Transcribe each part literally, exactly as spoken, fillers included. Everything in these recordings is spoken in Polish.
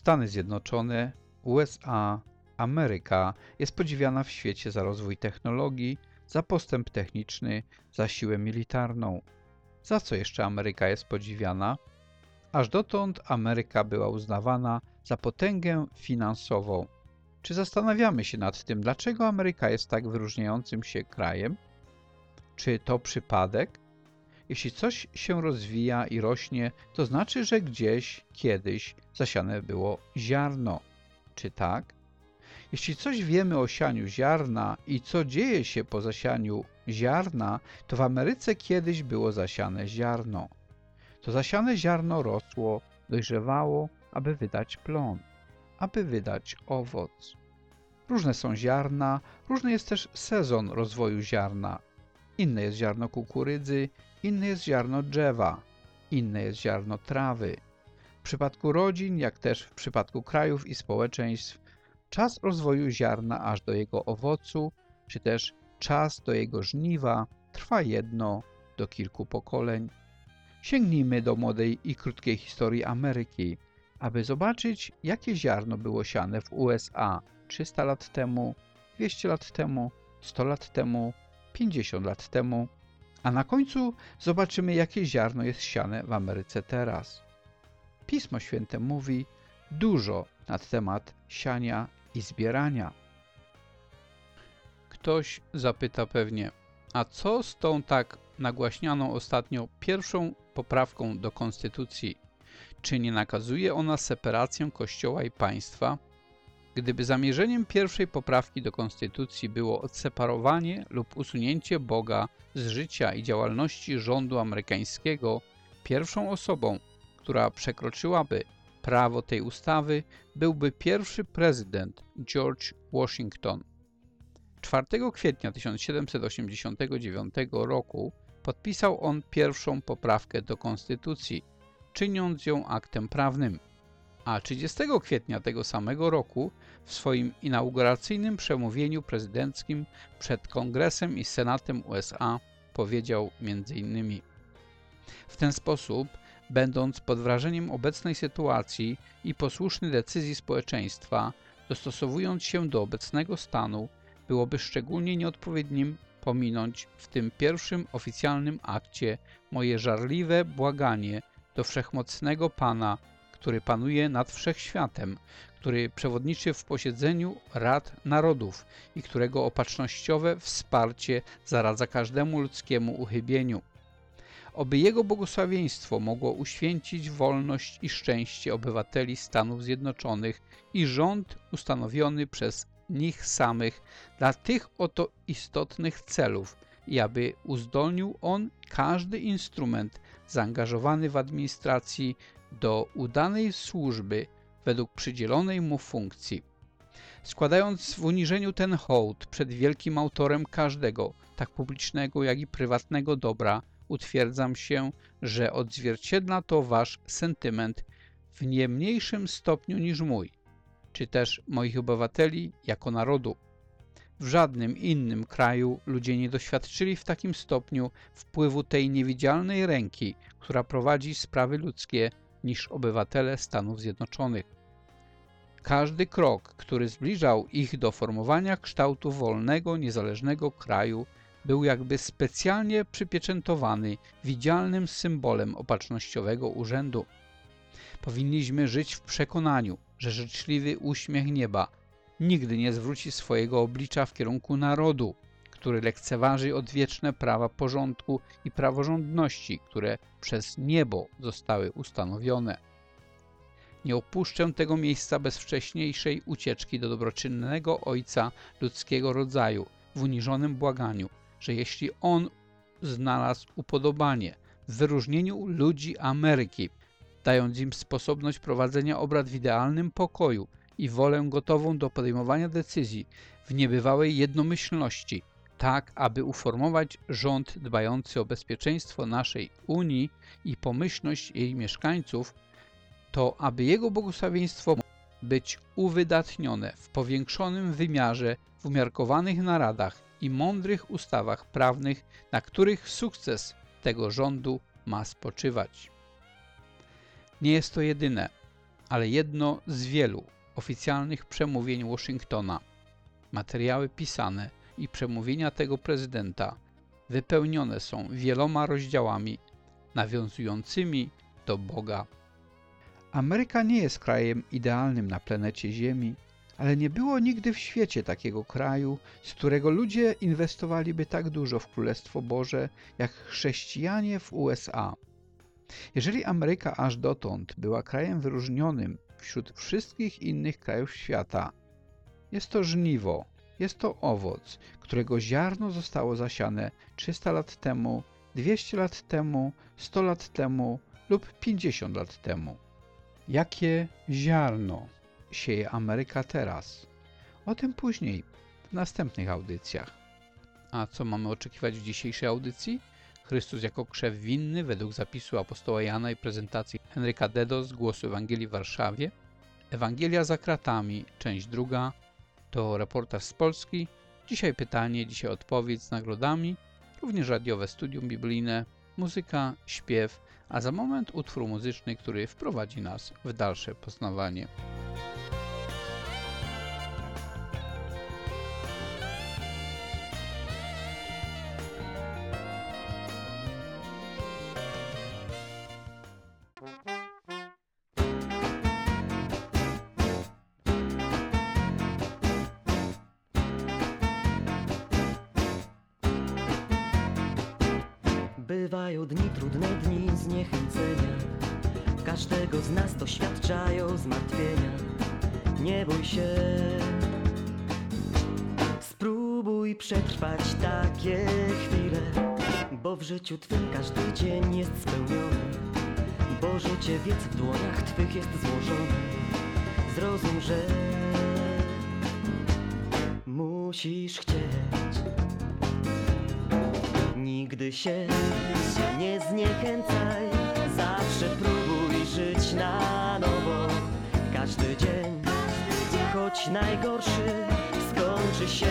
Stany Zjednoczone, U S A, Ameryka jest podziwiana w świecie za rozwój technologii, za postęp techniczny, za siłę militarną. Za co jeszcze Ameryka jest podziwiana? Aż dotąd Ameryka była uznawana za potęgę finansową. Czy zastanawiamy się nad tym, dlaczego Ameryka jest tak wyróżniającym się krajem? Czy to przypadek? Jeśli coś się rozwija i rośnie, to znaczy, że gdzieś, kiedyś zasiane było ziarno. Czy tak? Jeśli coś wiemy o sianiu ziarna i co dzieje się po zasianiu ziarna, to w Ameryce kiedyś było zasiane ziarno. To zasiane ziarno rosło, dojrzewało, aby wydać plon, aby wydać owoc. Różne są ziarna, różny jest też sezon rozwoju ziarna. Inne jest ziarno kukurydzy, inne jest ziarno drzewa, inne jest ziarno trawy. W przypadku rodzin, jak też w przypadku krajów i społeczeństw, czas rozwoju ziarna aż do jego owocu, czy też czas do jego żniwa trwa jedno do kilku pokoleń. Sięgnijmy do młodej i krótkiej historii Ameryki, aby zobaczyć, jakie ziarno było siane w U S A trzysta lat temu, dwieście lat temu, sto lat temu, pięćdziesiąt lat temu, a na końcu zobaczymy, jakie ziarno jest siane w Ameryce teraz. Pismo Święte mówi dużo na temat siania i zbierania. Ktoś zapyta pewnie, a co z tą tak nagłaśnianą ostatnio pierwszą poprawką do Konstytucji? Czy nie nakazuje ona separację Kościoła i państwa? Gdyby zamierzeniem pierwszej poprawki do Konstytucji było odseparowanie lub usunięcie Boga z życia i działalności rządu amerykańskiego, pierwszą osobą, która przekroczyłaby prawo tej ustawy, byłby pierwszy prezydent George Washington. czwartego kwietnia tysiąc siedemset osiemdziesiątego dziewiątego roku podpisał on pierwszą poprawkę do Konstytucji, czyniąc ją aktem prawnym, a trzydziestego kwietnia tego samego roku w swoim inauguracyjnym przemówieniu prezydenckim przed Kongresem i Senatem U S A powiedział między innymi: w ten sposób, będąc pod wrażeniem obecnej sytuacji i posłuszny decyzji społeczeństwa, dostosowując się do obecnego stanu, byłoby szczególnie nieodpowiednim pominąć w tym pierwszym oficjalnym akcie moje żarliwe błaganie do Wszechmocnego Pana, który panuje nad wszechświatem, który przewodniczy w posiedzeniu Rad Narodów i którego opatrznościowe wsparcie zaradza każdemu ludzkiemu uchybieniu. Oby Jego błogosławieństwo mogło uświęcić wolność i szczęście obywateli Stanów Zjednoczonych i rząd ustanowiony przez nich samych dla tych oto istotnych celów i aby uzdolnił on każdy instrument zaangażowany w administracji do udanej służby według przydzielonej mu funkcji. Składając w uniżeniu ten hołd przed wielkim autorem każdego, tak publicznego jak i prywatnego dobra, utwierdzam się, że odzwierciedla to wasz sentyment w nie mniejszym stopniu niż mój, czy też moich obywateli jako narodu. W żadnym innym kraju ludzie nie doświadczyli w takim stopniu wpływu tej niewidzialnej ręki, która prowadzi sprawy ludzkie, niż obywatele Stanów Zjednoczonych. Każdy krok, który zbliżał ich do formowania kształtu wolnego, niezależnego kraju, był jakby specjalnie przypieczętowany widzialnym symbolem opatrznościowego urzędu. Powinniśmy żyć w przekonaniu, że życzliwy uśmiech nieba nigdy nie zwróci swojego oblicza w kierunku narodu, który lekceważy odwieczne prawa porządku i praworządności, które przez niebo zostały ustanowione. Nie opuszczę tego miejsca bez wcześniejszej ucieczki do dobroczynnego Ojca ludzkiego rodzaju w uniżonym błaganiu, że jeśli On znalazł upodobanie w wyróżnieniu ludzi Ameryki, dając im sposobność prowadzenia obrad w idealnym pokoju i wolę gotową do podejmowania decyzji w niebywałej jednomyślności, tak aby uformować rząd dbający o bezpieczeństwo naszej Unii i pomyślność jej mieszkańców, to aby Jego błogosławieństwo być uwydatnione w powiększonym wymiarze w umiarkowanych naradach i mądrych ustawach prawnych, na których sukces tego rządu ma spoczywać. Nie jest to jedyne, ale jedno z wielu oficjalnych przemówień Waszyngtona. Materiały pisane i przemówienia tego prezydenta wypełnione są wieloma rozdziałami nawiązującymi do Boga. Ameryka nie jest krajem idealnym na planecie Ziemi, ale nie było nigdy w świecie takiego kraju, z którego ludzie inwestowaliby tak dużo w Królestwo Boże, jak chrześcijanie w U S A. Jeżeli Ameryka aż dotąd była krajem wyróżnionym wśród wszystkich innych krajów świata, jest to żniwo, jest to owoc, którego ziarno zostało zasiane trzysta lat temu, dwieście lat temu, sto lat temu lub pięćdziesiąt lat temu. Jakie ziarno sieje Ameryka teraz? O tym później, w następnych audycjach. A co mamy oczekiwać w dzisiejszej audycji? Chrystus jako krzew winny według zapisu apostoła Jana i prezentacji Henryka Dedo z Głosu Ewangelii w Warszawie. Ewangelia za kratami, część druga. To reportaż z Polski. Dzisiaj pytanie, dzisiaj odpowiedź z nagrodami. Również radiowe studium biblijne, muzyka, śpiew, a za moment utwór muzyczny, który wprowadzi nas w dalsze poznawanie. Bywają dni, trudne dni zniechęcenia, każdego z nas doświadczają zmartwienia. Nie bój się, spróbuj przetrwać takie chwile, bo w życiu twym każdy dzień jest spełniony, bo życie wiec w dłoniach twych jest złożone. Zrozum, że musisz chcieć. Nigdy się nie zniechęcaj, zawsze próbuj żyć na nowo. Każdy dzień, choć najgorszy, skończy się.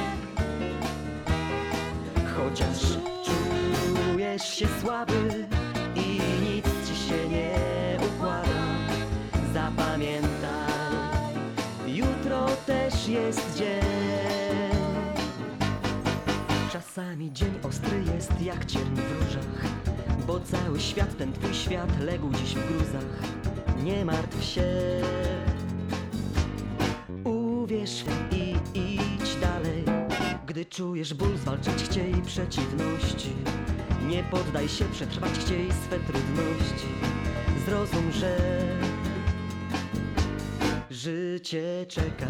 Chociaż czujesz się słaby i nic ci się nie układa, zapamiętaj, jutro też jest dzień. Czasami dzień ostry jest jak cierń w różach, bo cały świat, ten twój świat, legł dziś w gruzach. Nie martw się, uwierz i idź dalej. Gdy czujesz ból, zwalczyć chciej przeciwności. Nie poddaj się, przetrwać chciej swe trudności. Zrozum, że życie czeka.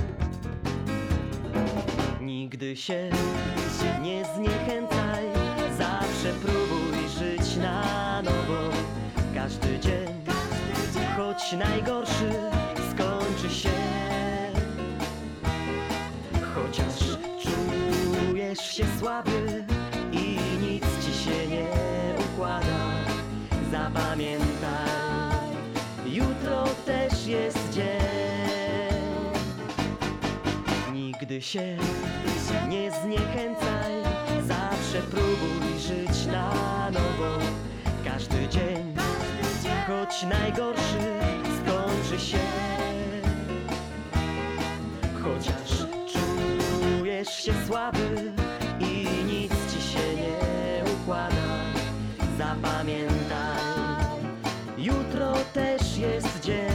Nigdy się nie zniechęcaj, zawsze próbuj żyć na nowo. Każdy dzień, choć najgorszy, skończy się. Chociaż czujesz się słaby i nic ci się nie układa, zapamiętaj, jutro też jest dzień. Nigdy się nie zniechęcaj, zawsze próbuj żyć na nowo. Każdy dzień, choć najgorszy, skończy się. Chociaż czujesz się słaby i nic ci się nie układa, zapamiętaj, jutro też jest dzień.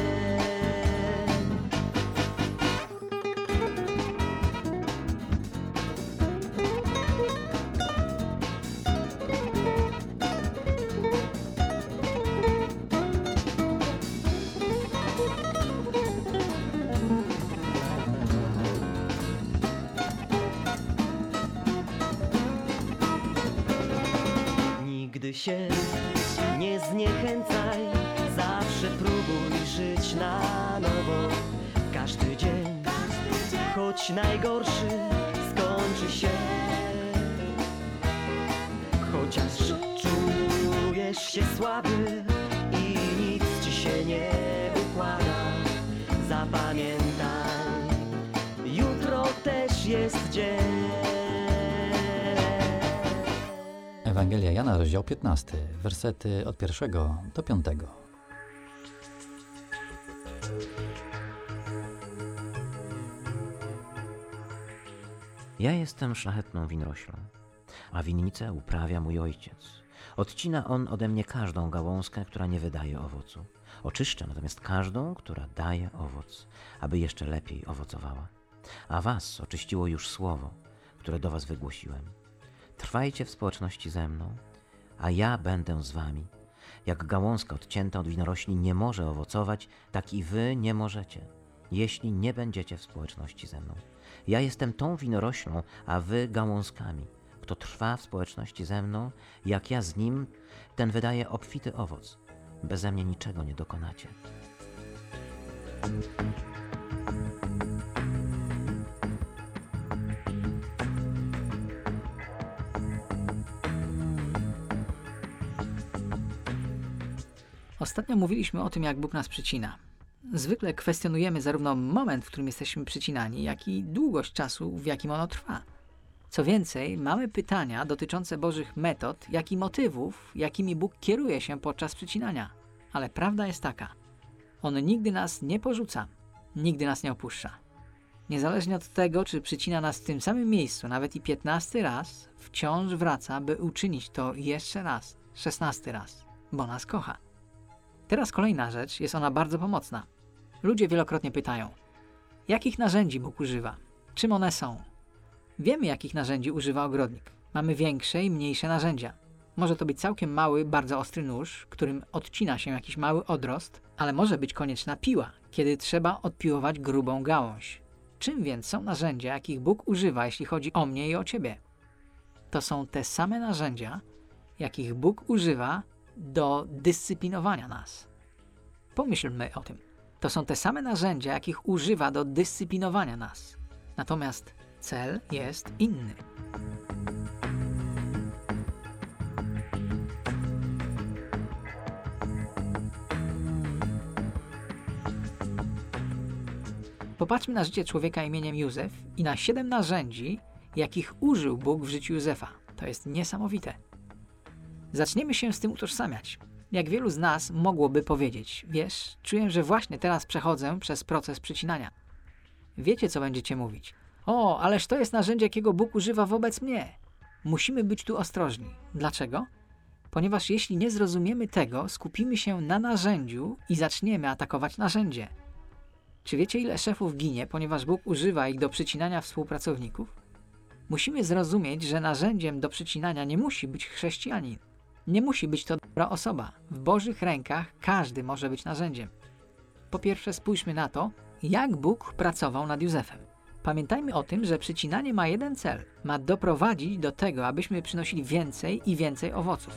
Nigdy się nie zniechęcaj, zawsze próbuj żyć na nowo. Każdy dzień, choć najgorszy, skończy się. Chociaż czujesz się słaby i nic ci się nie układa, zapamiętaj, jutro też jest dzień. Ewangelia Jana, rozdział piętnasty, wersety od pierwszego do piątego. Ja jestem szlachetną winoroślą, a winnicę uprawia mój ojciec. Odcina on ode mnie każdą gałązkę, która nie wydaje owocu. Oczyszcza natomiast każdą, która daje owoc, aby jeszcze lepiej owocowała. A was oczyściło już słowo, które do was wygłosiłem. Trwajcie w społeczności ze mną, a ja będę z wami. Jak gałązka odcięta od winorośli nie może owocować, tak i wy nie możecie, jeśli nie będziecie w społeczności ze mną. Ja jestem tą winoroślą, a wy gałązkami. Kto trwa w społeczności ze mną, jak ja z nim, ten wydaje obfity owoc. Beze mnie niczego nie dokonacie. Ostatnio mówiliśmy o tym, jak Bóg nas przycina. Zwykle kwestionujemy zarówno moment, w którym jesteśmy przycinani, jak i długość czasu, w jakim ono trwa. Co więcej, mamy pytania dotyczące Bożych metod, jak i motywów, jakimi Bóg kieruje się podczas przycinania. Ale prawda jest taka. On nigdy nas nie porzuca, nigdy nas nie opuszcza. Niezależnie od tego, czy przycina nas w tym samym miejscu, nawet i piętnasty raz, wciąż wraca, by uczynić to jeszcze raz, szesnasty raz, bo nas kocha. Teraz kolejna rzecz, jest ona bardzo pomocna. Ludzie wielokrotnie pytają, jakich narzędzi Bóg używa? Czym one są? Wiemy, jakich narzędzi używa ogrodnik. Mamy większe i mniejsze narzędzia. Może to być całkiem mały, bardzo ostry nóż, którym odcina się jakiś mały odrost, ale może być konieczna piła, kiedy trzeba odpiłować grubą gałąź. Czym więc są narzędzia, jakich Bóg używa, jeśli chodzi o mnie i o ciebie? To są te same narzędzia, jakich Bóg używa do dyscyplinowania nas. Pomyślmy o tym. To są te same narzędzia, jakich używa do dyscyplinowania nas. Natomiast cel jest inny. Popatrzmy na życie człowieka imieniem Józef i na siedem narzędzi, jakich użył Bóg w życiu Józefa. To jest niesamowite. Zaczniemy się z tym utożsamiać. Jak wielu z nas mogłoby powiedzieć, wiesz, czuję, że właśnie teraz przechodzę przez proces przycinania. Wiecie, co będziecie mówić. O, ależ to jest narzędzie, jakiego Bóg używa wobec mnie. Musimy być tu ostrożni. Dlaczego? Ponieważ jeśli nie zrozumiemy tego, skupimy się na narzędziu i zaczniemy atakować narzędzie. Czy wiecie, ile szefów ginie, ponieważ Bóg używa ich do przycinania współpracowników? Musimy zrozumieć, że narzędziem do przycinania nie musi być chrześcijanin. Nie musi być to dobra osoba. W Bożych rękach każdy może być narzędziem. Po pierwsze, spójrzmy na to, jak Bóg pracował nad Józefem. Pamiętajmy o tym, że przycinanie ma jeden cel. Ma doprowadzić do tego, abyśmy przynosili więcej i więcej owoców.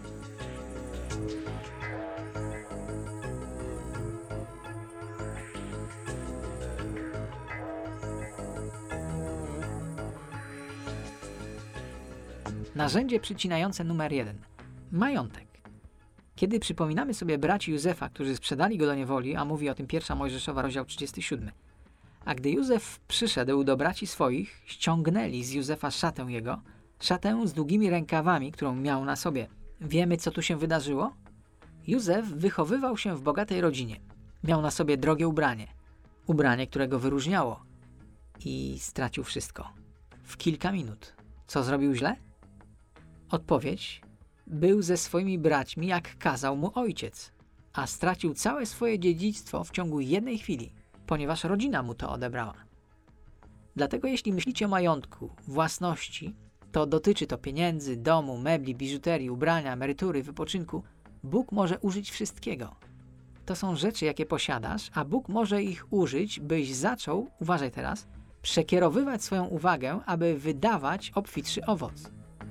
Narzędzie przycinające numer jeden. Majątek. Kiedy przypominamy sobie braci Józefa, którzy sprzedali go do niewoli, a mówi o tym pierwsza Mojżeszowa, rozdział trzydziesty siódmy. A gdy Józef przyszedł do braci swoich, ściągnęli z Józefa szatę jego, szatę z długimi rękawami, którą miał na sobie. Wiemy, co tu się wydarzyło? Józef wychowywał się w bogatej rodzinie. Miał na sobie drogie ubranie. Ubranie, które go wyróżniało. I stracił wszystko. W kilka minut. Co zrobił źle? Odpowiedź: był ze swoimi braćmi, jak kazał mu ojciec, a stracił całe swoje dziedzictwo w ciągu jednej chwili, ponieważ rodzina mu to odebrała. Dlatego jeśli myślicie o majątku, własności, to dotyczy to pieniędzy, domu, mebli, biżuterii, ubrania, emerytury, wypoczynku. Bóg może użyć wszystkiego. To są rzeczy, jakie posiadasz, a Bóg może ich użyć, byś zaczął, uważaj teraz, przekierowywać swoją uwagę, aby wydawać obfitszy owoc.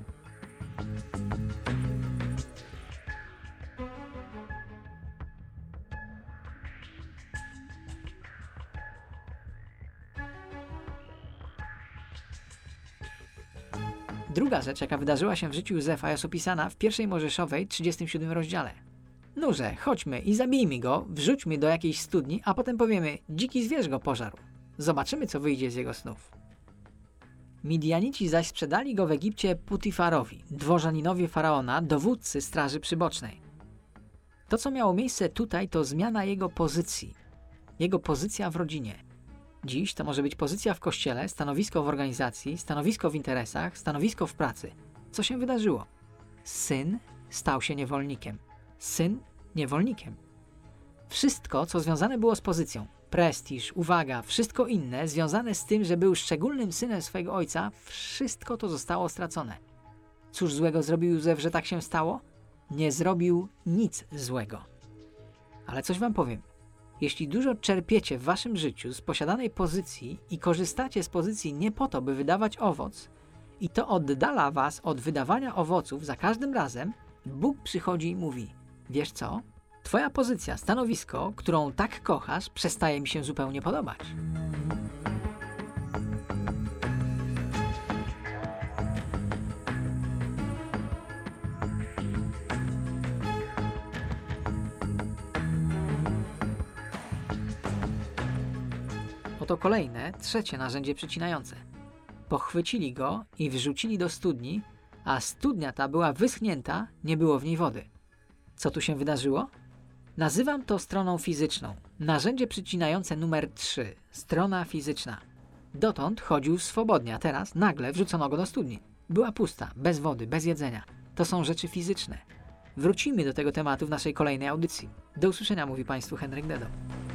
Druga rzecz, jaka wydarzyła się w życiu Józefa, jest opisana w pierwszej Mojżeszowej, trzydziestym siódmym rozdziale. Nurze, chodźmy i zabijmy go, wrzućmy do jakiejś studni, a potem powiemy, dziki zwierz go pożarł. Zobaczymy, co wyjdzie z jego snów. Midianici zaś sprzedali go w Egipcie Putifarowi, dworzaninowi faraona, dowódcy straży przybocznej. To, co miało miejsce tutaj, to zmiana jego pozycji. Jego pozycja w rodzinie. Dziś to może być pozycja w kościele, stanowisko w organizacji, stanowisko w interesach, stanowisko w pracy. Co się wydarzyło? Syn stał się niewolnikiem. Syn niewolnikiem. Wszystko, co związane było z pozycją, prestiż, uwaga, wszystko inne związane z tym, że był szczególnym synem swojego ojca, wszystko to zostało stracone. Cóż złego zrobił Józef, że tak się stało? Nie zrobił nic złego. Ale coś wam powiem. Jeśli dużo czerpiecie w waszym życiu z posiadanej pozycji i korzystacie z pozycji nie po to, by wydawać owoc, i to oddala was od wydawania owoców za każdym razem, Bóg przychodzi i mówi: wiesz co? Twoja pozycja, stanowisko, którą tak kochasz, przestaje mi się zupełnie podobać. Oto kolejne, trzecie narzędzie przycinające. Pochwycili go i wrzucili do studni, a studnia ta była wyschnięta, nie było w niej wody. Co tu się wydarzyło? Nazywam to stroną fizyczną. Narzędzie przycinające numer trzy. Strona fizyczna. Dotąd chodził swobodnie, a teraz nagle wrzucono go do studni. Była pusta, bez wody, bez jedzenia. To są rzeczy fizyczne. Wrócimy do tego tematu w naszej kolejnej audycji. Do usłyszenia, mówi Państwu Henryk Dedo.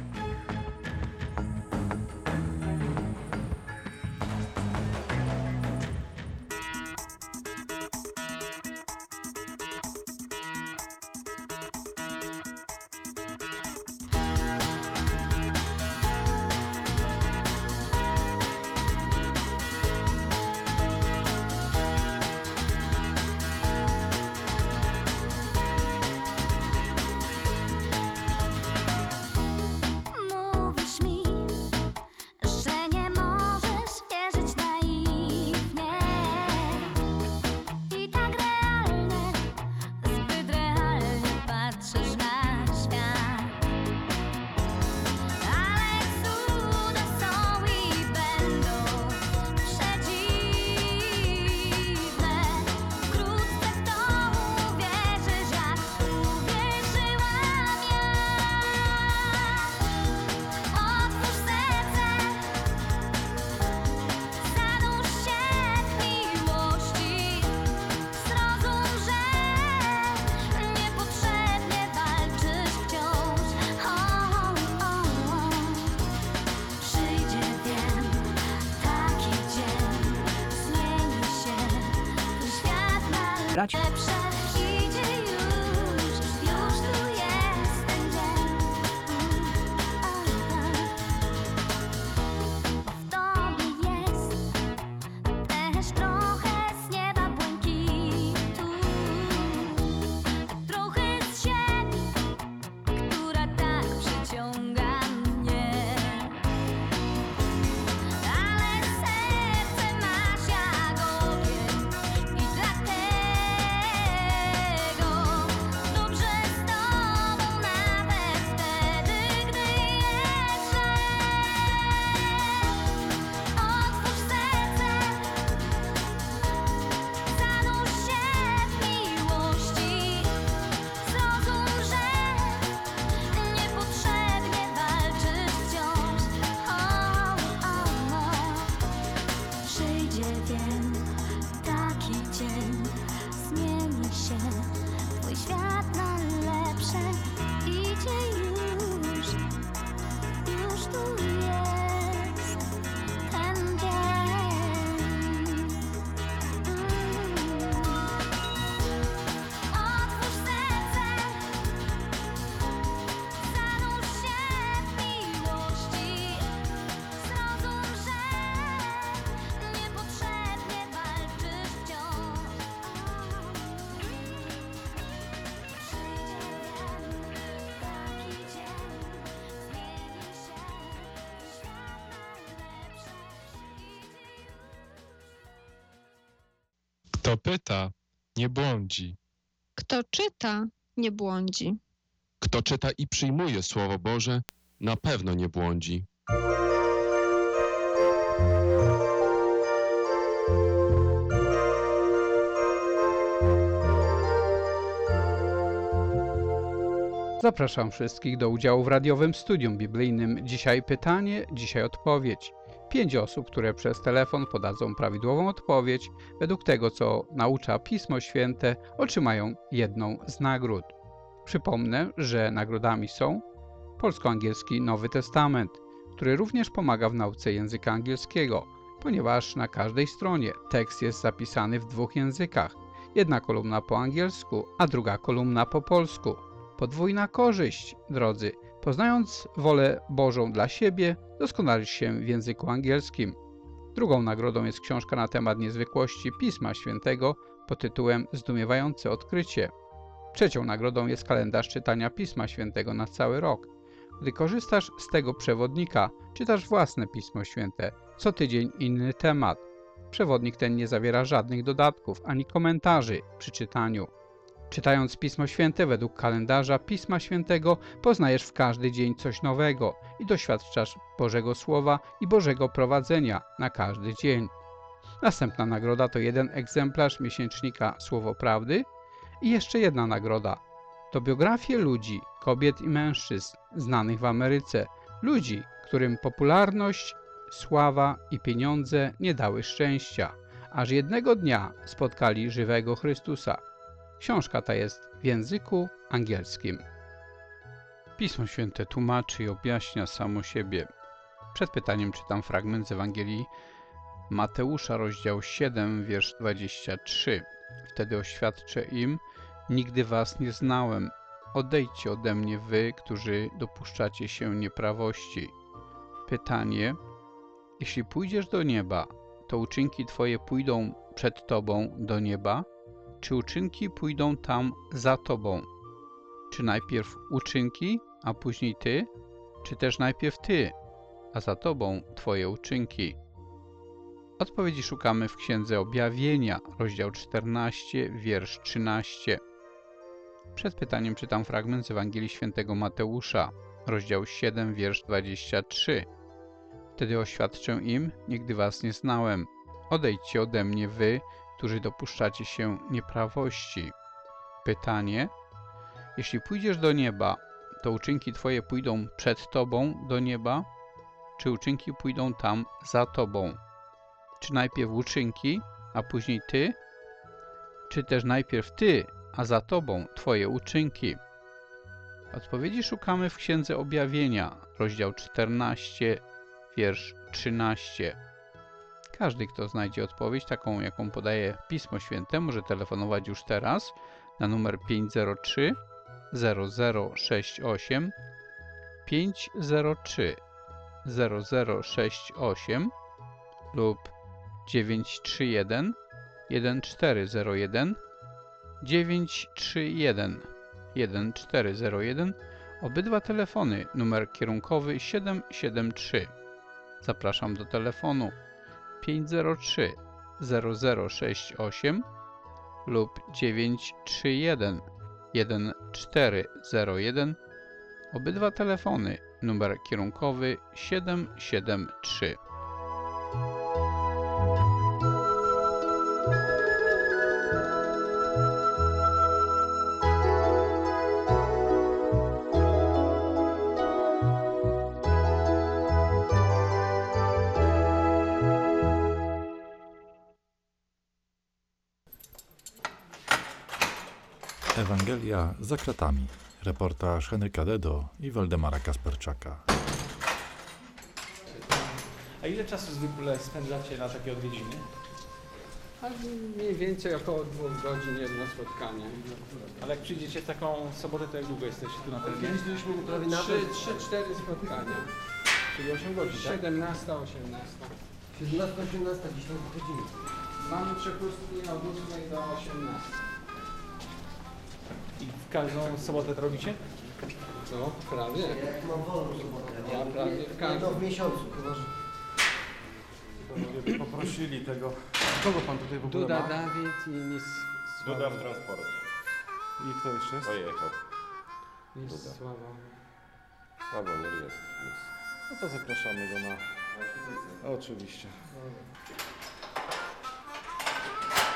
Brać. Idzie już, już tu jest ten dzień. W tobie jest też trochę z nieba błękitu, trochę z ziemi, która tak przyciąga mnie. Ale serce masz jak ogień i dlatego dobrze z tobą nawet wtedy, gdy jeszcze. Otwórz serce, zanurz się w miłości, zrozum, że niepotrzebnie walczysz wciąż. O, o, o. Przyjdzie wiem, taki dzień, zmieni się twój świat na lepsze. Idzie już, już tu jest ten dzień. Mm. Otwórz serce, zanurz się w miłości, zrozum, że niepotrzebnie walczysz wciąż. Przyjdzie wiem, taki dzień, zmieni się świat na lepsze. Idzie już. Kto pyta, nie błądzi. Kto czyta, nie błądzi. Kto czyta i przyjmuje Słowo Boże, na pewno nie błądzi. Zapraszam wszystkich do udziału w radiowym studium biblijnym. Dzisiaj pytanie, dzisiaj odpowiedź. Pięć osób, które przez telefon podadzą prawidłową odpowiedź według tego, co naucza Pismo Święte, otrzymają jedną z nagród. Przypomnę, że nagrodami są polsko-angielski Nowy Testament, który również pomaga w nauce języka angielskiego, ponieważ na każdej stronie tekst jest zapisany w dwóch językach. Jedna kolumna po angielsku, a druga kolumna po polsku. Podwójna korzyść, drodzy. Poznając wolę Bożą dla siebie, doskonalisz się w języku angielskim. Drugą nagrodą jest książka na temat niezwykłości Pisma Świętego pod tytułem Zdumiewające odkrycie. Trzecią nagrodą jest kalendarz czytania Pisma Świętego na cały rok. Gdy korzystasz z tego przewodnika, czytasz własne Pismo Święte. Co tydzień inny temat. Przewodnik ten nie zawiera żadnych dodatków ani komentarzy przy czytaniu. Czytając Pismo Święte według kalendarza Pisma Świętego, poznajesz w każdy dzień coś nowego i doświadczasz Bożego Słowa i Bożego prowadzenia na każdy dzień. Następna nagroda to jeden egzemplarz miesięcznika Słowo Prawdy i jeszcze jedna nagroda. To biografie ludzi, kobiet i mężczyzn znanych w Ameryce, ludzi, którym popularność, sława i pieniądze nie dały szczęścia, aż jednego dnia spotkali żywego Chrystusa. Książka ta jest w języku angielskim. Pismo Święte tłumaczy i objaśnia samo siebie. Przed pytaniem czytam fragment z Ewangelii Mateusza, rozdział siedem, wiersz dwadzieścia trzy. Wtedy oświadczę im: nigdy was nie znałem. Odejdźcie ode mnie wy, którzy dopuszczacie się nieprawości. Pytanie: jeśli pójdziesz do nieba, to uczynki twoje pójdą przed tobą do nieba? Czy uczynki pójdą tam za tobą? Czy najpierw uczynki, a później ty? Czy też najpierw ty, a za tobą twoje uczynki? Odpowiedzi szukamy w Księdze Objawienia, rozdział czternasty, wiersz trzynasty. Przed pytaniem czytam fragment z Ewangelii Świętego Mateusza, rozdział siedem, wiersz dwadzieścia trzy. Wtedy oświadczę im: nigdy was nie znałem. Odejdźcie ode mnie wy, którzy dopuszczacie się nieprawości. Pytanie: jeśli pójdziesz do nieba, to uczynki twoje pójdą przed tobą do nieba? Czy uczynki pójdą tam za tobą? Czy najpierw uczynki, a później ty? Czy też najpierw ty, a za tobą twoje uczynki? Odpowiedzi szukamy w Księdze Objawienia, rozdział czternasty, wiersz trzynasty. Każdy, kto znajdzie odpowiedź taką, jaką podaje Pismo Święte, może telefonować już teraz na numer pięć zero trzy, zero zero sześć osiem, pięć zero trzy, zero zero sześć osiem lub dziewięć trzy jeden, jeden cztery zero jeden, dziewięć trzy jeden, jeden cztery zero jeden. Obydwa telefony, numer kierunkowy siedem siedem trzy. Zapraszam do telefonu pięć zero trzy, zero zero sześć osiem lub dziewięć trzy jeden, jeden cztery zero jeden. Obydwa telefony, numer kierunkowy siedem siedem trzy. Ewangelia za kratami. Reportaż Henryka Dedo i Waldemara Kasperczaka. A ile czasu zwykle spędzacie na takie odwiedziny? A mniej więcej około dwóch godzin jedno spotkanie. Ale jak przyjdziecie w taką sobotę, to jak długo jesteście tu na terenie? Kiedyś byliśmy prawie na trzy, cztery spotkania. Czyli osiem godzin, tak? siedemnasta, osiemnasta. siedemnasta, osiemnasta, gdzieś tam wychodzimy. Mamy przepustki od ósmej do osiemnastej. I w każdą sobotę to robicie? No, prawie. Jak mam wolną sobotę. Ja prawie w każdą. Jedno w miesiącu, chyba że... Panowie poprosili tego. Kogo pan tutaj w ogóle Duda ma? Dawid i Miss Duda w transporcie. I kto jeszcze jest? Pojechał. Miss Sława. Sławomir jest. jest. No to zapraszamy go na... Oczywiście.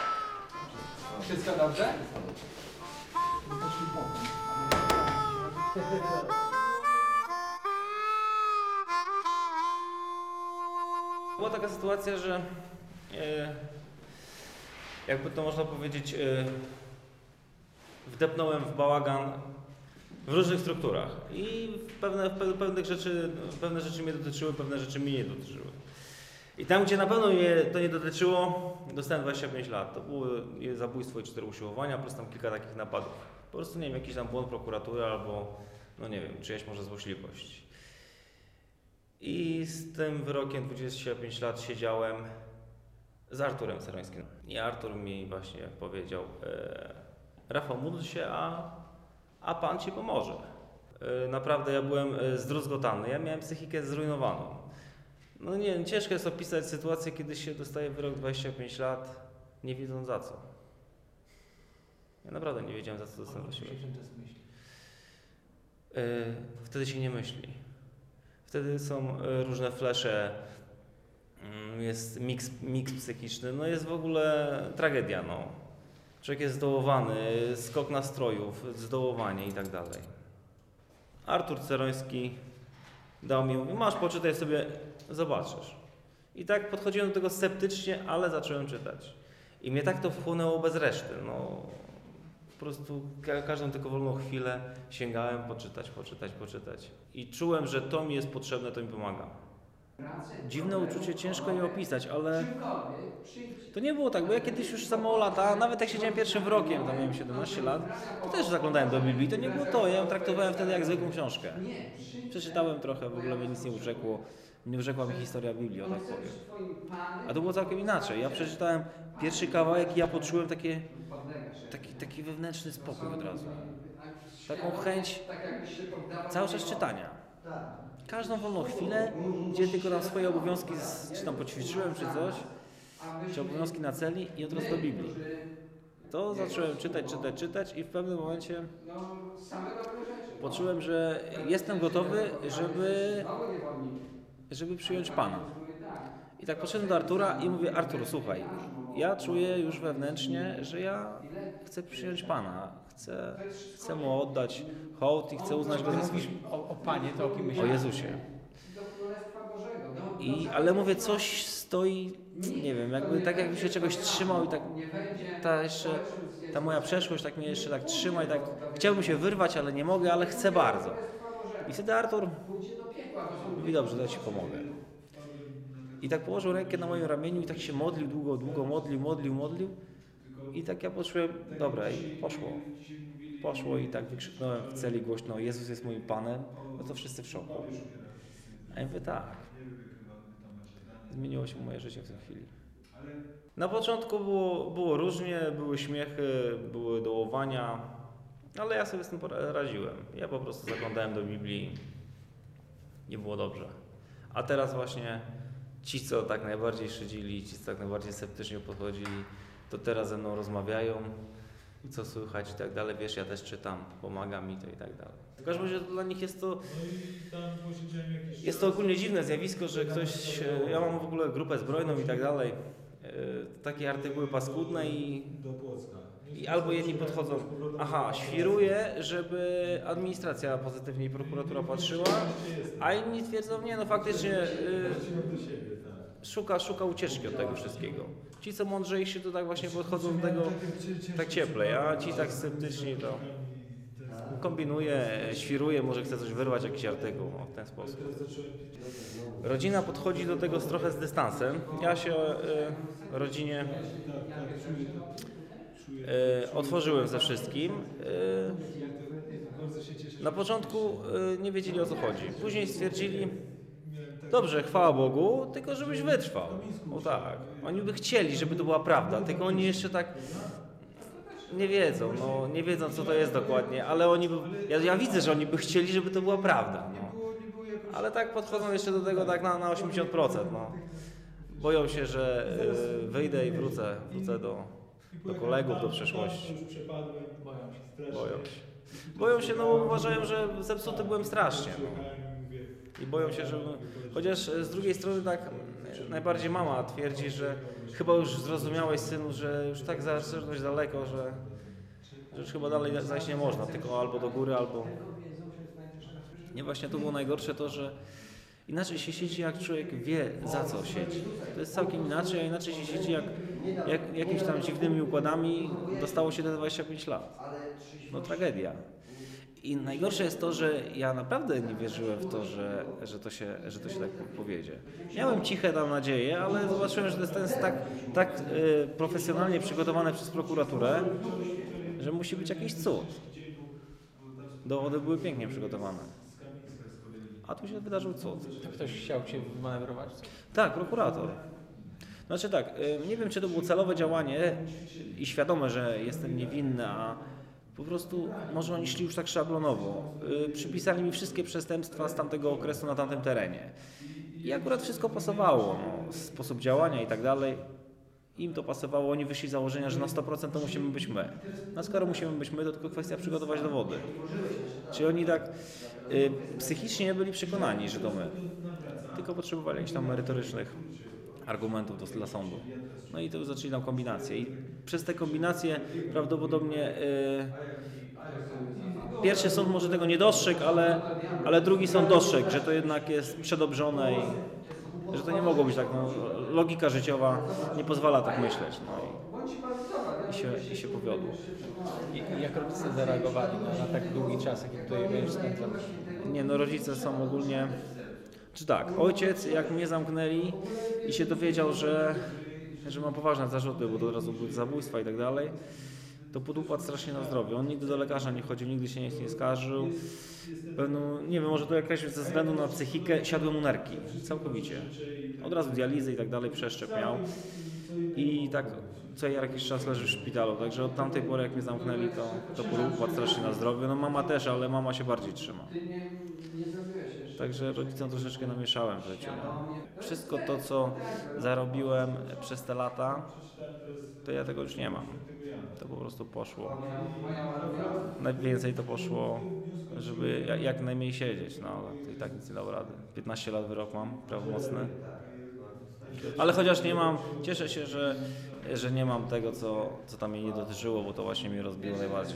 Wszystko dobrze? Była taka sytuacja, że e, jakby to można powiedzieć, e, wdepnąłem w bałagan w różnych strukturach i pewne, pe, pewnych rzeczy, pewne rzeczy mnie dotyczyły, pewne rzeczy mnie nie dotyczyły. I tam, gdzie na pewno mnie to nie dotyczyło, dostałem dwadzieścia pięć lat. To było zabójstwo i cztery usiłowania, plus tam kilka takich napadów. Po prostu, nie wiem, jakiś tam błąd prokuratury albo, no nie wiem, czyjaś może złośliwość. I z tym wyrokiem dwadzieścia pięć lat siedziałem z Arturem Cerońskim. I Artur mi właśnie powiedział, e, Rafał, módl się, a, a Pan Ci pomoże. E, naprawdę ja byłem zdruzgotany, ja miałem psychikę zrujnowaną. No nie wiem, ciężko jest opisać sytuację, kiedy się dostaje wyrok dwadzieścia pięć lat, nie wiedząc za co. Ja naprawdę nie wiedziałem, za co dostałem wyrok. E, wtedy się nie myśli. Wtedy są różne flesze, jest miks, miks psychiczny, no jest w ogóle tragedia, no. Człowiek jest zdołowany, skok nastrojów, zdołowanie i tak dalej. Artur Ceroński dał mi, mówi, masz, poczytaj sobie, zobaczysz. I tak podchodziłem do tego sceptycznie, ale zacząłem czytać. I mnie tak to wchłonęło bez reszty, no. Po prostu ka każdą tylko wolną chwilę sięgałem poczytać, poczytać, poczytać. I czułem, że to mi jest potrzebne, to mi pomaga. Dziwne uczucie, ciężko je opisać, ale to nie było tak, bo ja kiedyś już za mało lata, nawet jak siedziałem pierwszym wyrokiem, tam miałem siedemnaście lat, to też zaglądałem do Biblii, to nie było to, ja ją traktowałem wtedy jak zwykłą książkę. Przeczytałem trochę, w ogóle mnie nic nie urzekło, nie urzekła mi historia Biblii, o tak powiem. A to było całkiem inaczej, ja przeczytałem pierwszy kawałek i ja poczułem takie, taki, taki wewnętrzny spokój od razu. Taką chęć cały czas czytania. Każdą wolną chwilę, gdzie tylko tam swoje obowiązki, czy tam poćwiczyłem, czy coś, czy obowiązki na celi i od razu do Biblii. To zacząłem czytać, czytać, czytać i w pewnym momencie poczułem, że jestem gotowy, żeby, żeby przyjąć Pana. I tak poszedłem do Artura i mówię, Artur, słuchaj, ja czuję już wewnętrznie, że ja chcę przyjąć Pana. Chcę, chcę Mu oddać hołd i chcę uznać Go za swój... O, o Panie, to o kim O myślisz? Jezusie. I, ale mówię, coś stoi, nie wiem, jakby tak jakby się czegoś trzymał i tak ta jeszcze, ta moja przeszłość tak mnie jeszcze tak trzyma i tak chciałbym się wyrwać, ale nie mogę, ale chcę bardzo. I wtedy Artur mówi, dobrze, to ja Ci pomogę. I tak położył rękę na moim ramieniu i tak się modlił, długo, długo modlił, modlił, modlił. I tak ja poczułem, dobra, i poszło. Poszło i tak wykrzyknąłem w celi głośno, Jezus jest moim Panem, no to wszyscy w szoku. A ja mówię, tak. Zmieniło się moje życie w tej chwili. Na początku było, było różnie, były śmiechy, były dołowania, ale ja sobie z tym radziłem. Ja po prostu zaglądałem do Biblii, nie było dobrze. A teraz właśnie ci, co tak najbardziej szydzili, ci, co tak najbardziej sceptycznie podchodzili, to teraz ze mną rozmawiają, co słychać i tak dalej. Wiesz, ja też czytam, pomaga mi to i tak dalej. W każdym razie dla nich jest to, jest to ogólnie dziwne zjawisko, że ktoś, ja mam w ogóle grupę zbrojną i tak dalej, takie artykuły paskudne i, i albo jedni podchodzą, aha, świruje, żeby administracja pozytywnie i prokuratura patrzyła, a inni twierdzą, nie, no faktycznie y, szuka, szuka ucieczki od tego wszystkiego. Ci, co mądrzejsi, to tak właśnie podchodzą do tego tak cieplej, a ci tak sceptyczni to kombinuje, świruje, może chce coś wyrwać, jakiś artykuł, no, w ten sposób. Rodzina podchodzi do tego z trochę z dystansem. Ja się y, rodzinie y, otworzyłem ze wszystkim. Y, na początku y, nie wiedzieli, o co chodzi. Później stwierdzili, dobrze, chwała Bogu, tylko żebyś wytrwał. O tak. Oni by chcieli, żeby to była prawda, tylko oni jeszcze tak nie wiedzą, no, nie wiedzą, co to jest dokładnie, ale oni by, ja, ja widzę, że oni by chcieli, żeby to była prawda. No. Ale tak podchodzą jeszcze do tego tak na, na osiemdziesiąt procent. No. Boją się, że y, wyjdę i wrócę, wrócę do, do kolegów, do przeszłości. Boją się. Boją się, no uważają, że zepsuty byłem strasznie. No. I boją się, że... Chociaż z drugiej strony tak najbardziej mama twierdzi, że chyba już zrozumiałeś, synu, że już tak zaszedłeś daleko, że, że już chyba dalej zajść nie można, tylko albo do góry, albo, Nie, właśnie to było najgorsze to, że inaczej się siedzi, jak człowiek wie, za co siedzi. To jest całkiem inaczej, a inaczej się siedzi, jak, jak jakimiś tam dziwnymi układami dostało się te dwadzieścia pięć lat. No tragedia. I najgorsze jest to, że ja naprawdę nie wierzyłem w to, że, że, to, się, że to się tak powiedzie. Miałem ciche tam nadzieje, ale zobaczyłem, że to jest tak, tak y, profesjonalnie przygotowane przez prokuraturę, że musi być jakiś cud. Dowody były pięknie przygotowane. A tu się wydarzył cud. Ktoś chciał cię wymanewrować? Tak, prokurator. Znaczy tak, y, nie wiem, czy to było celowe działanie i świadome, że jestem niewinny, a po prostu może oni szli już tak szablonowo. Yy, przypisali mi wszystkie przestępstwa z tamtego okresu na tamtym terenie. I akurat wszystko pasowało. No, sposób działania i tak dalej. Im to pasowało, oni wyszli z założenia, że na sto procent to musimy być my. No skoro musimy być my, to tylko kwestia przygotować dowody. Czyli oni tak yy, psychicznie nie byli przekonani, że to my. Tylko potrzebowali jakichś tam merytorycznych argumentów do, dla sądu. No i to zaczęli nam kombinacje. I przez te kombinacje prawdopodobnie yy, pierwszy sąd może tego nie dostrzegł, ale, ale drugi sąd dostrzegł, że to jednak jest przedobrzone i że to nie mogło być tak. No, logika życiowa nie pozwala tak myśleć. No i, i, się, i się powiodło. I jak rodzice zareagowali na, na tak długi czas, jaki tutaj będziesz spędzał? Nie, no rodzice są ogólnie... Czy tak, ojciec jak mnie zamknęli i się dowiedział, że, że mam poważne zarzuty, bo to od razu były zabójstwa i tak dalej, to podupadł strasznie na zdrowie. On nigdy do lekarza nie chodził, nigdy się nic nie skarżył. No, nie wiem, może to jakaś ze względu na psychikę siadły mu nerki, całkowicie. Od razu dializy i tak dalej, przeszczep miał. I tak co jakiś czas leży w szpitalu, także od tamtej pory jak mnie zamknęli, to, to podupadł strasznie na zdrowie. No mama też, ale mama się bardziej trzyma. Także rodzicom troszeczkę namieszałem w życiu. Wszystko to, co zarobiłem przez te lata, to ja tego już nie mam. To po prostu poszło. Najwięcej to poszło, żeby jak najmniej siedzieć, no ale to i tak nic nie dało rady. piętnaście lat wyrok mam, prawomocny. Ale chociaż nie mam, cieszę się, że, że nie mam tego, co, co tam mnie nie dotyczyło, bo to właśnie mnie rozbiło najbardziej.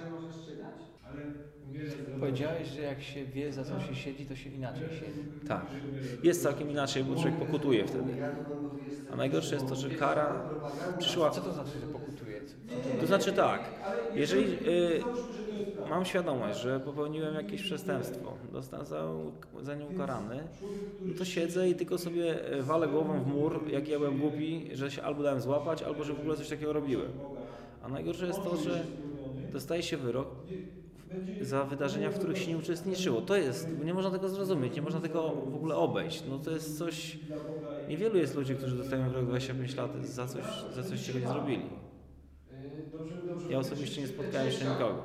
Powiedziałeś, że jak się wie, za co się siedzi, to się inaczej siedzi. Tak. Jest całkiem inaczej, bo człowiek pokutuje wtedy. A najgorsze jest to, że kara przyszła... Co to znaczy, że pokutuje? To znaczy tak, jeżeli y, mam świadomość, że popełniłem jakieś przestępstwo, zostanę za, za nie ukarany, no to siedzę i tylko sobie walę głową w mur, jak ja byłem głupi, że się albo dałem złapać, albo że w ogóle coś takiego robiłem. A najgorsze jest to, że dostaje się wyrok za wydarzenia, w których się nie uczestniczyło. To jest, nie można tego zrozumieć, nie można tego w ogóle obejść. No to jest coś, niewielu jest ludzi, którzy dostają wyrok dwadzieścia pięć lat za coś, za coś, czego nie zrobili. Ja osobiście nie spotkałem jeszcze nikogo.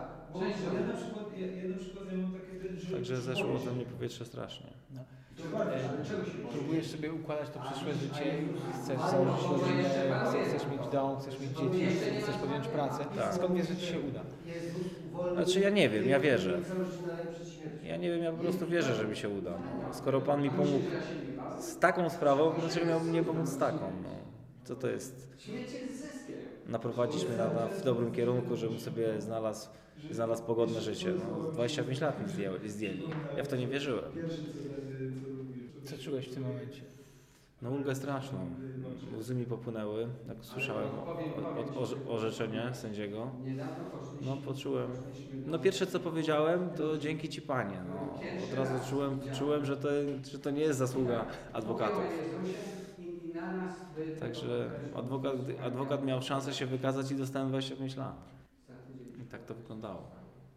Także zeszło ode mnie powietrze strasznie. No. E, próbujesz sobie układać to przyszłe życie, chcesz założyć rodzinę, chcesz mieć dom, chcesz mieć dzieci, chcesz podjąć pracę. Tak. Skąd wiesz, że ci się uda? Znaczy ja nie wiem, ja wierzę. Ja nie wiem, ja po prostu wierzę, że mi się uda. No, skoro Pan mi pomógł z taką sprawą, dlaczego miałbym nie pomóc z taką? No, co to jest? Naprowadzić mnie na, na, w dobrym kierunku, żebym sobie znalazł, znalazł pogodne życie. No, dwadzieścia pięć lat mi zdjęli, zdjęli. Ja w to nie wierzyłem. Co czułeś w tym momencie? No ulgę straszną. Łzy mi popłynęły, jak usłyszałem o, o, o, orzeczenie sędziego. No poczułem. No pierwsze co powiedziałem, to dzięki Ci Panie. No, od razu czułem, czułem że, to, że to nie jest zasługa adwokatów. Także adwokat, adwokat miał szansę się wykazać i dostałem dwadzieścia pięć lat. I tak to wyglądało.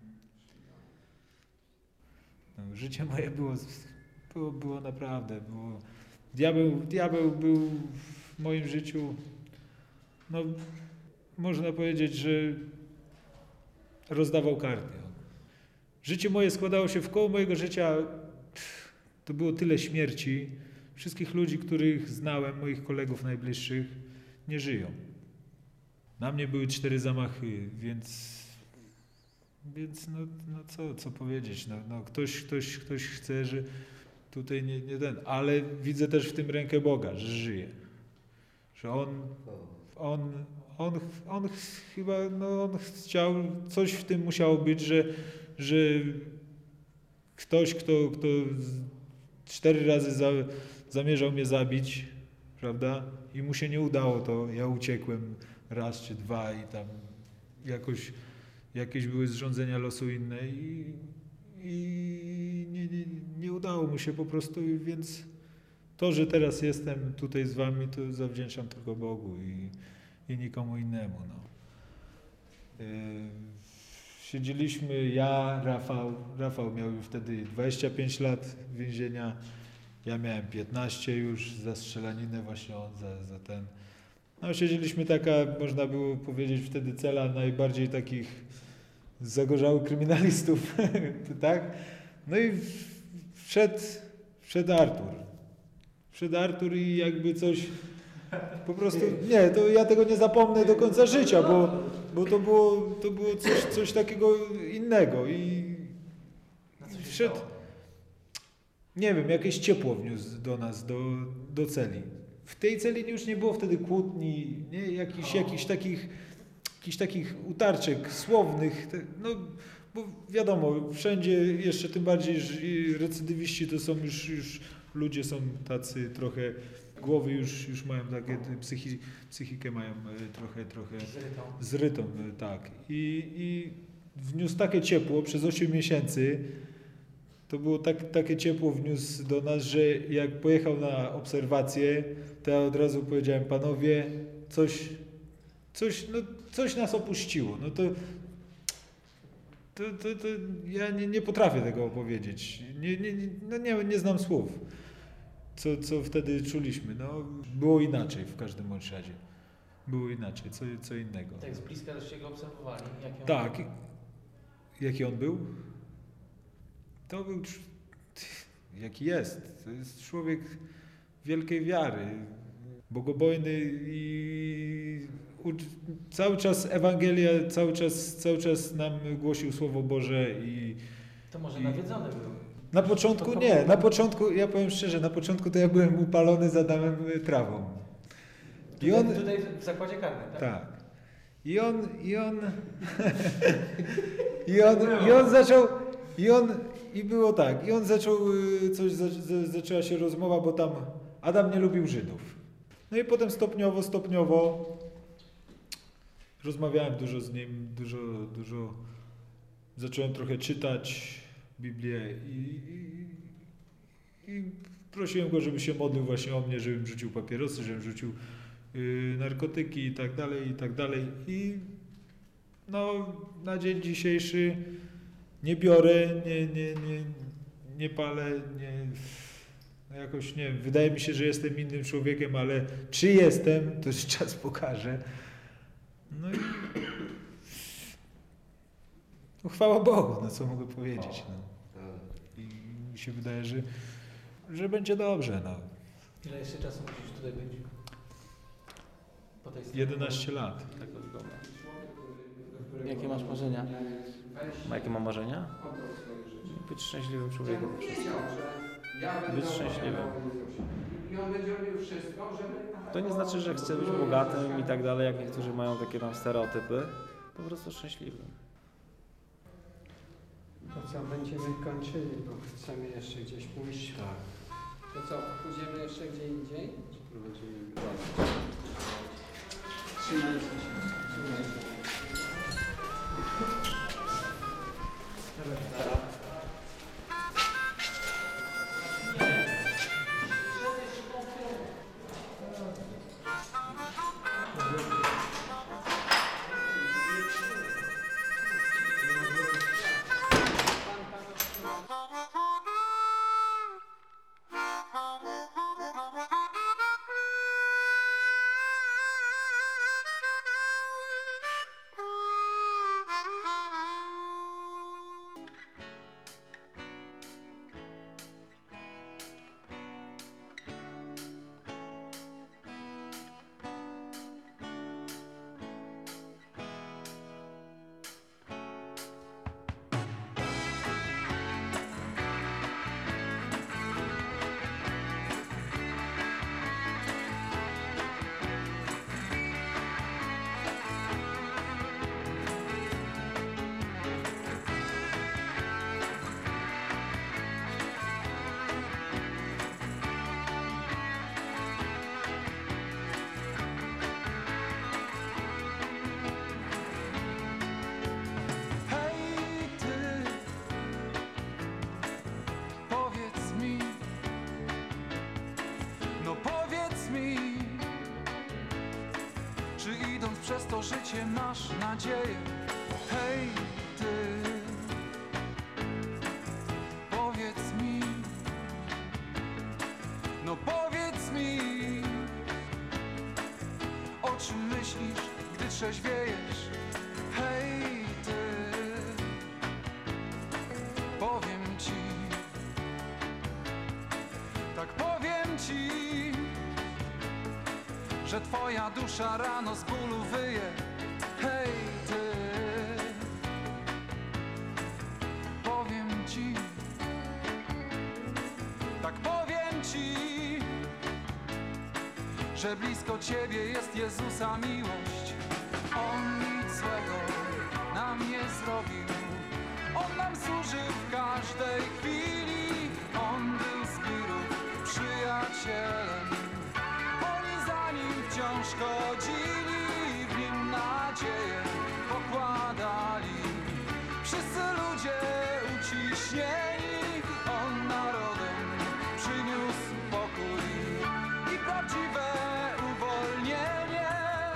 No, życie moje było, było, było naprawdę, było... Diabeł, diabeł był w moim życiu, no można powiedzieć, że rozdawał karty. Życie moje składało się w koło mojego życia, to było tyle śmierci. Wszystkich ludzi, których znałem, moich kolegów najbliższych, nie żyją. Na mnie były cztery zamachy, więc, więc no, no co, co powiedzieć. No, no ktoś, ktoś, ktoś chce, że tutaj nie, nie ten, ale widzę też w tym rękę Boga, że żyje. Że On, on, on, on chyba, no on chciał, coś w tym musiało być, że, że ktoś, kto, kto cztery razy za, zamierzał mnie zabić, prawda? I mu się nie udało, to ja uciekłem raz czy dwa i tam jakoś jakieś były zrządzenia losu inne i, i nie, nie, nie udało mu się po prostu, więc to, że teraz jestem tutaj z wami, to zawdzięczam tylko Bogu i, i nikomu innemu. No. Yy, siedzieliśmy, ja, Rafał, Rafał miał już wtedy dwadzieścia pięć lat więzienia, ja miałem piętnaście już za strzelaninę właśnie on, za, za ten. No siedzieliśmy taka, można było powiedzieć wtedy cela najbardziej takich zagorzałych kryminalistów, tak? No i wszedł, wszedł Artur. Wszedł Artur i jakby coś po prostu, nie, to ja tego nie zapomnę do końca życia, bo, bo to było, to było coś, coś takiego innego i wszedł, nie wiem, jakieś ciepło wniósł do nas, do, do celi. W tej celi już nie było wtedy kłótni, nie? Jakichś, jakichś takich, jakichś takich utarczek słownych, no bo wiadomo, wszędzie jeszcze tym bardziej, że recydywiści to są już, już ludzie są tacy trochę, głowy już, już mają takie, psychi, psychikę mają trochę, trochę zrytą, zrytą tak. I, i wniósł takie ciepło przez osiem miesięcy, to było tak, takie ciepło wniósł do nas, że jak pojechał na obserwację, to ja od razu powiedziałem, panowie, coś, coś, no, coś nas opuściło. No to, to, to, to ja nie, nie potrafię tego opowiedzieć. Nie, nie, no nie, nie znam słów, co, co wtedy czuliśmy. No, było inaczej w każdym bądź razie. Było inaczej, co, co innego. Tak z bliska żeście go obserwowali? Jaki on tak. był? Jaki on był? To był, jaki jest. To jest człowiek wielkiej wiary, bogobojny i cały czas Ewangelia, cały czas, cały czas nam głosił Słowo Boże i... To może i nawiedzony był? Na początku to nie, na początku, ja powiem szczerze, na początku to ja byłem upalony za Adamem trawą. Tutaj, I on, tutaj w zakładzie karnym, tak? Tak. I on, i on, i on, i on zaczął, i on, i było tak, i on zaczął, coś, zaczęła się rozmowa, bo tam Adam nie lubił Żydów. No i potem stopniowo, stopniowo rozmawiałem dużo z nim, dużo, dużo, zacząłem trochę czytać Biblię i, i, i prosiłem go, żeby się modlił właśnie o mnie, żebym rzucił papierosy, żebym rzucił y, narkotyki i tak dalej, i tak dalej. I no, na dzień dzisiejszy nie biorę, nie, nie, nie, nie palę, nie, no jakoś nie wiem, wydaje mi się, że jestem innym człowiekiem, ale czy jestem, to już czas pokaże. No i no, chwała Bogu, no co mogę powiedzieć. No. I mi się wydaje, że, że będzie dobrze. No. Ile jeszcze czasu musisz tutaj być? Po tej jedenaście lat. Tak, jakie masz marzenia? Jakie mam marzenia? Być szczęśliwym człowiekiem. Być szczęśliwym. To nie znaczy, że chcę być bogatym i tak dalej, jak niektórzy mają takie tam stereotypy. Po prostu szczęśliwym. To co, będziemy kończyli, bo chcemy jeszcze gdzieś pójść. Tak. To co, pójdziemy jeszcze gdzie indziej? Prowadzimy Trzymajcie się. Trzymajcie się. przez to życie masz nadzieję. Hej, ty, powiedz mi, no powiedz mi, o czym myślisz, gdy trzeźwiejesz. Hej, ty, powiem ci, tak powiem ci, że twoja dusza rano z bólu wyje. Hej, ty, powiem ci, tak powiem ci, że blisko ciebie jest Jezusa miłość. On nic złego nam nie zrobił, on nam służy w każdej chwili. On był z wirów przyjacielem, oni za nim wciąż chodzili, w nim nadzieję pokładali. Wszyscy ludzie uciśnieni, on narodom przyniósł pokój i prawdziwe uwolnienie.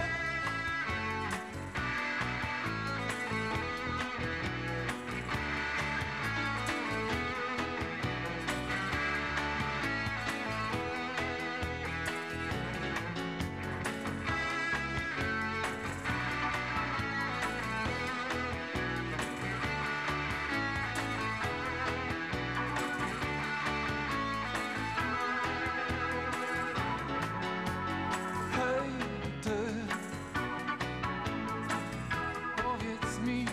Hej, ty, powiedz mi,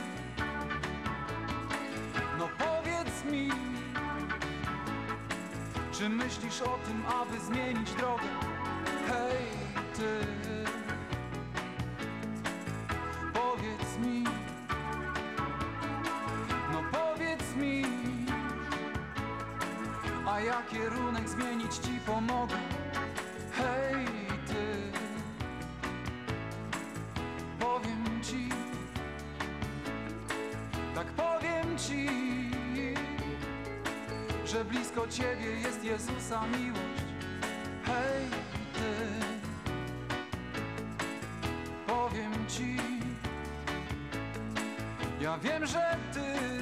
no powiedz mi, czy myślisz o tym, aby zmienić drogę? Hej, ty, powiedz mi, no powiedz mi, a ja kierunek zmienić ci pomogę. Hej, ty, powiem ci, tak powiem ci, że blisko ciebie jest Jezusa miłość. Hej, ty, powiem ci, ja wiem, że ty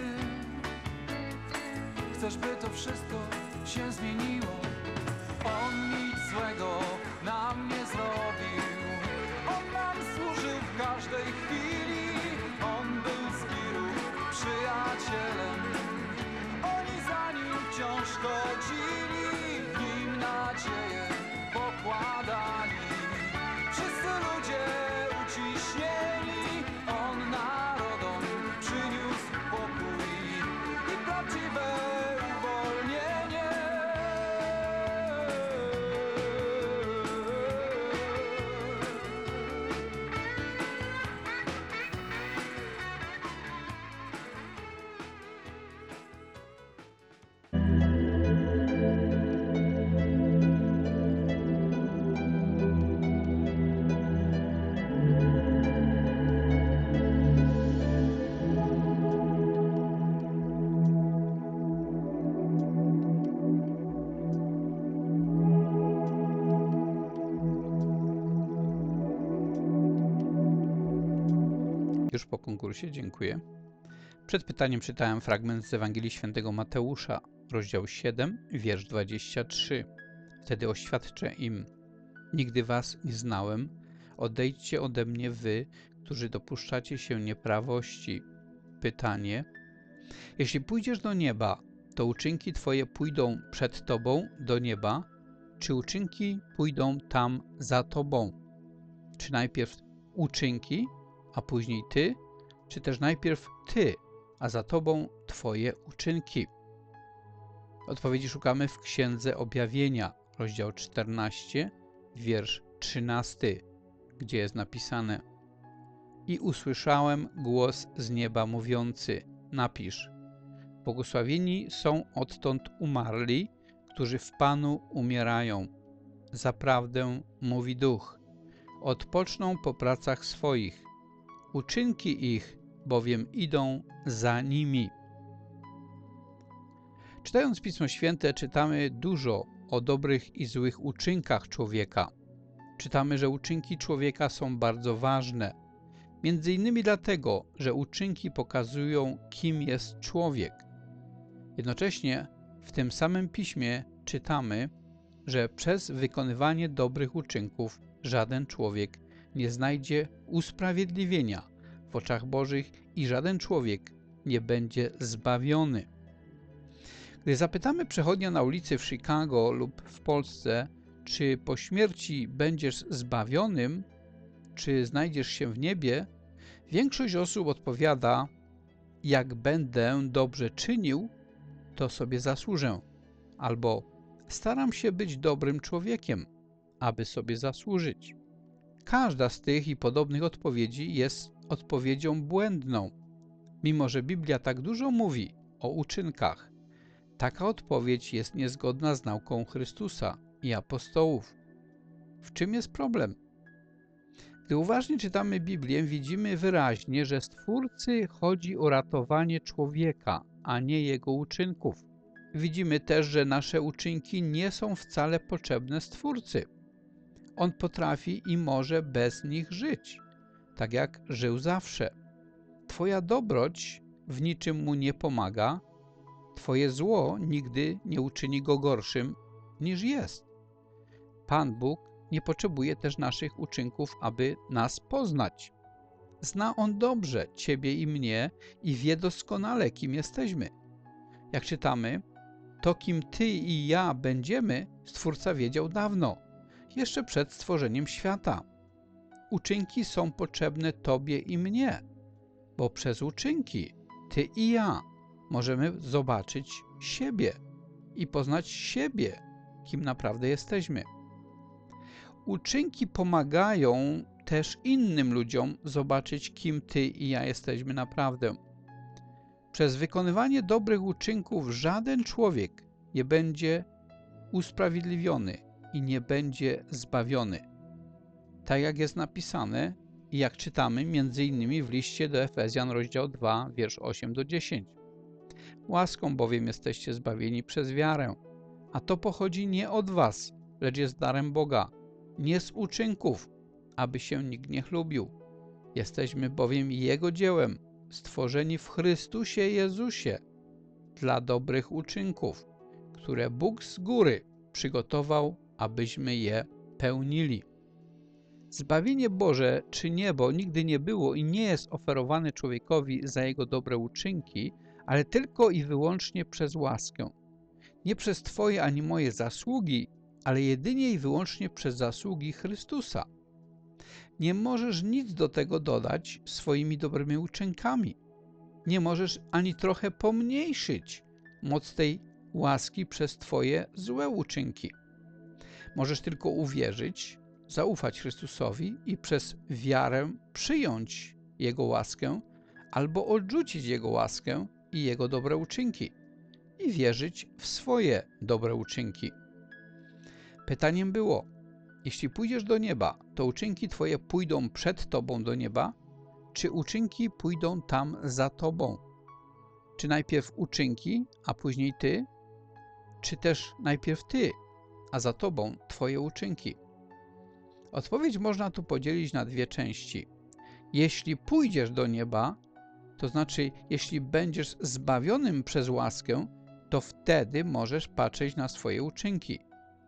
chcesz, by to wszystko się zmieniło. On nic złego nam nie zrobił, on nam służył w każdej chwili. On był z wirów przyjacielem, oni za nim wciąż chodzili, w nim nadzieję pokładali. Wszyscy ludzie uciśnieni, on narodom przyniósł pokój i prawdziwe uwolnienie. Już po konkursie, dziękuję. Przed pytaniem czytałem fragment z Ewangelii Świętego Mateusza, rozdział siedem, wiersz dwudziesty trzeci. Wtedy oświadczę im: nigdy was nie znałem, odejdźcie ode mnie wy, którzy dopuszczacie się nieprawości. Pytanie: jeśli pójdziesz do nieba, to uczynki twoje pójdą przed tobą do nieba, czy uczynki pójdą tam za tobą? Czy najpierw uczynki, a później ty, czy też najpierw ty, a za tobą twoje uczynki? Odpowiedzi szukamy w Księdze Objawienia, rozdział czternasty, wiersz trzynasty, gdzie jest napisane: i usłyszałem głos z nieba mówiący: napisz, błogosławieni są odtąd umarli, którzy w Panu umierają. Zaprawdę, mówi Duch, odpoczną po pracach swoich, uczynki ich bowiem idą za nimi. Czytając Pismo Święte, czytamy dużo o dobrych i złych uczynkach człowieka. Czytamy, że uczynki człowieka są bardzo ważne, Między innymi dlatego, że uczynki pokazują, kim jest człowiek. Jednocześnie w tym samym piśmie czytamy, że przez wykonywanie dobrych uczynków żaden człowiek nie znajdzie usprawiedliwienia w oczach Bożych i żaden człowiek nie będzie zbawiony. Gdy zapytamy przechodnia na ulicy w Chicago lub w Polsce, czy po śmierci będziesz zbawionym, czy znajdziesz się w niebie, większość osób odpowiada: jak będę dobrze czynił, to sobie zasłużę, albo staram się być dobrym człowiekiem, aby sobie zasłużyć. Każda z tych i podobnych odpowiedzi jest odpowiedzią błędną. Mimo że Biblia tak dużo mówi o uczynkach, taka odpowiedź jest niezgodna z nauką Chrystusa i apostołów. W czym jest problem? Gdy uważnie czytamy Biblię, widzimy wyraźnie, że Stwórcy chodzi o ratowanie człowieka, a nie jego uczynków. Widzimy też, że nasze uczynki nie są wcale potrzebne Stwórcy. On potrafi i może bez nich żyć, tak jak żył zawsze. Twoja dobroć w niczym mu nie pomaga, twoje zło nigdy nie uczyni go gorszym niż jest. Pan Bóg nie potrzebuje też naszych uczynków, aby nas poznać. Zna On dobrze ciebie i mnie i wie doskonale, kim jesteśmy. Jak czytamy, to kim ty i ja będziemy, Stwórca wiedział dawno, jeszcze przed stworzeniem świata. Uczynki są potrzebne tobie i mnie, bo przez uczynki ty i ja możemy zobaczyć siebie i poznać siebie, kim naprawdę jesteśmy. Uczynki pomagają też innym ludziom zobaczyć, kim ty i ja jesteśmy naprawdę. Przez wykonywanie dobrych uczynków żaden człowiek nie będzie usprawiedliwiony i nie będzie zbawiony. Tak jak jest napisane i jak czytamy między innymi w liście do Efezjan, rozdział dwa, wiersz osiem do dziesięciu. Łaską bowiem jesteście zbawieni przez wiarę, a to pochodzi nie od was, lecz jest darem Boga, nie z uczynków, aby się nikt nie chlubił. Jesteśmy bowiem Jego dziełem, stworzeni w Chrystusie Jezusie dla dobrych uczynków, które Bóg z góry przygotował, abyśmy je pełnili. Zbawienie Boże czy niebo nigdy nie było i nie jest oferowane człowiekowi za jego dobre uczynki, ale tylko i wyłącznie przez łaskę. Nie przez twoje ani moje zasługi, ale jedynie i wyłącznie przez zasługi Chrystusa. Nie możesz nic do tego dodać swoimi dobrymi uczynkami. Nie możesz ani trochę pomniejszyć moc tej łaski przez twoje złe uczynki. Możesz tylko uwierzyć, zaufać Chrystusowi i przez wiarę przyjąć Jego łaskę albo odrzucić Jego łaskę i Jego dobre uczynki i wierzyć w swoje dobre uczynki. Pytaniem było, jeśli pójdziesz do nieba, to uczynki twoje pójdą przed tobą do nieba, czy uczynki pójdą tam za tobą? Czy najpierw uczynki, a później ty? Czy też najpierw ty, a za tobą twoje uczynki? Odpowiedź można tu podzielić na dwie części. Jeśli pójdziesz do nieba, to znaczy jeśli będziesz zbawionym przez łaskę, to wtedy możesz patrzeć na swoje uczynki.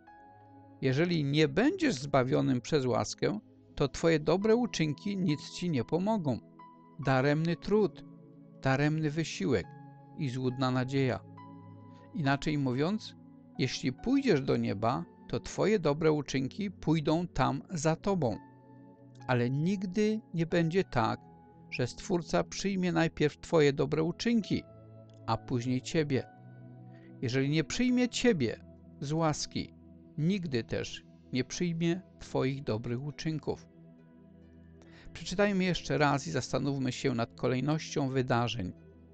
Jeżeli nie będziesz zbawionym przez łaskę, to twoje dobre uczynki nic ci nie pomogą. Daremny trud, daremny wysiłek i złudna nadzieja. Inaczej mówiąc, jeśli pójdziesz do nieba, to twoje dobre uczynki pójdą tam za tobą. Ale nigdy nie będzie tak, że Stwórca przyjmie najpierw twoje dobre uczynki, a później ciebie. Jeżeli nie przyjmie ciebie z łaski, nigdy też nie przyjmie twoich dobrych uczynków. Przeczytajmy jeszcze raz i zastanówmy się nad kolejnością wydarzeń.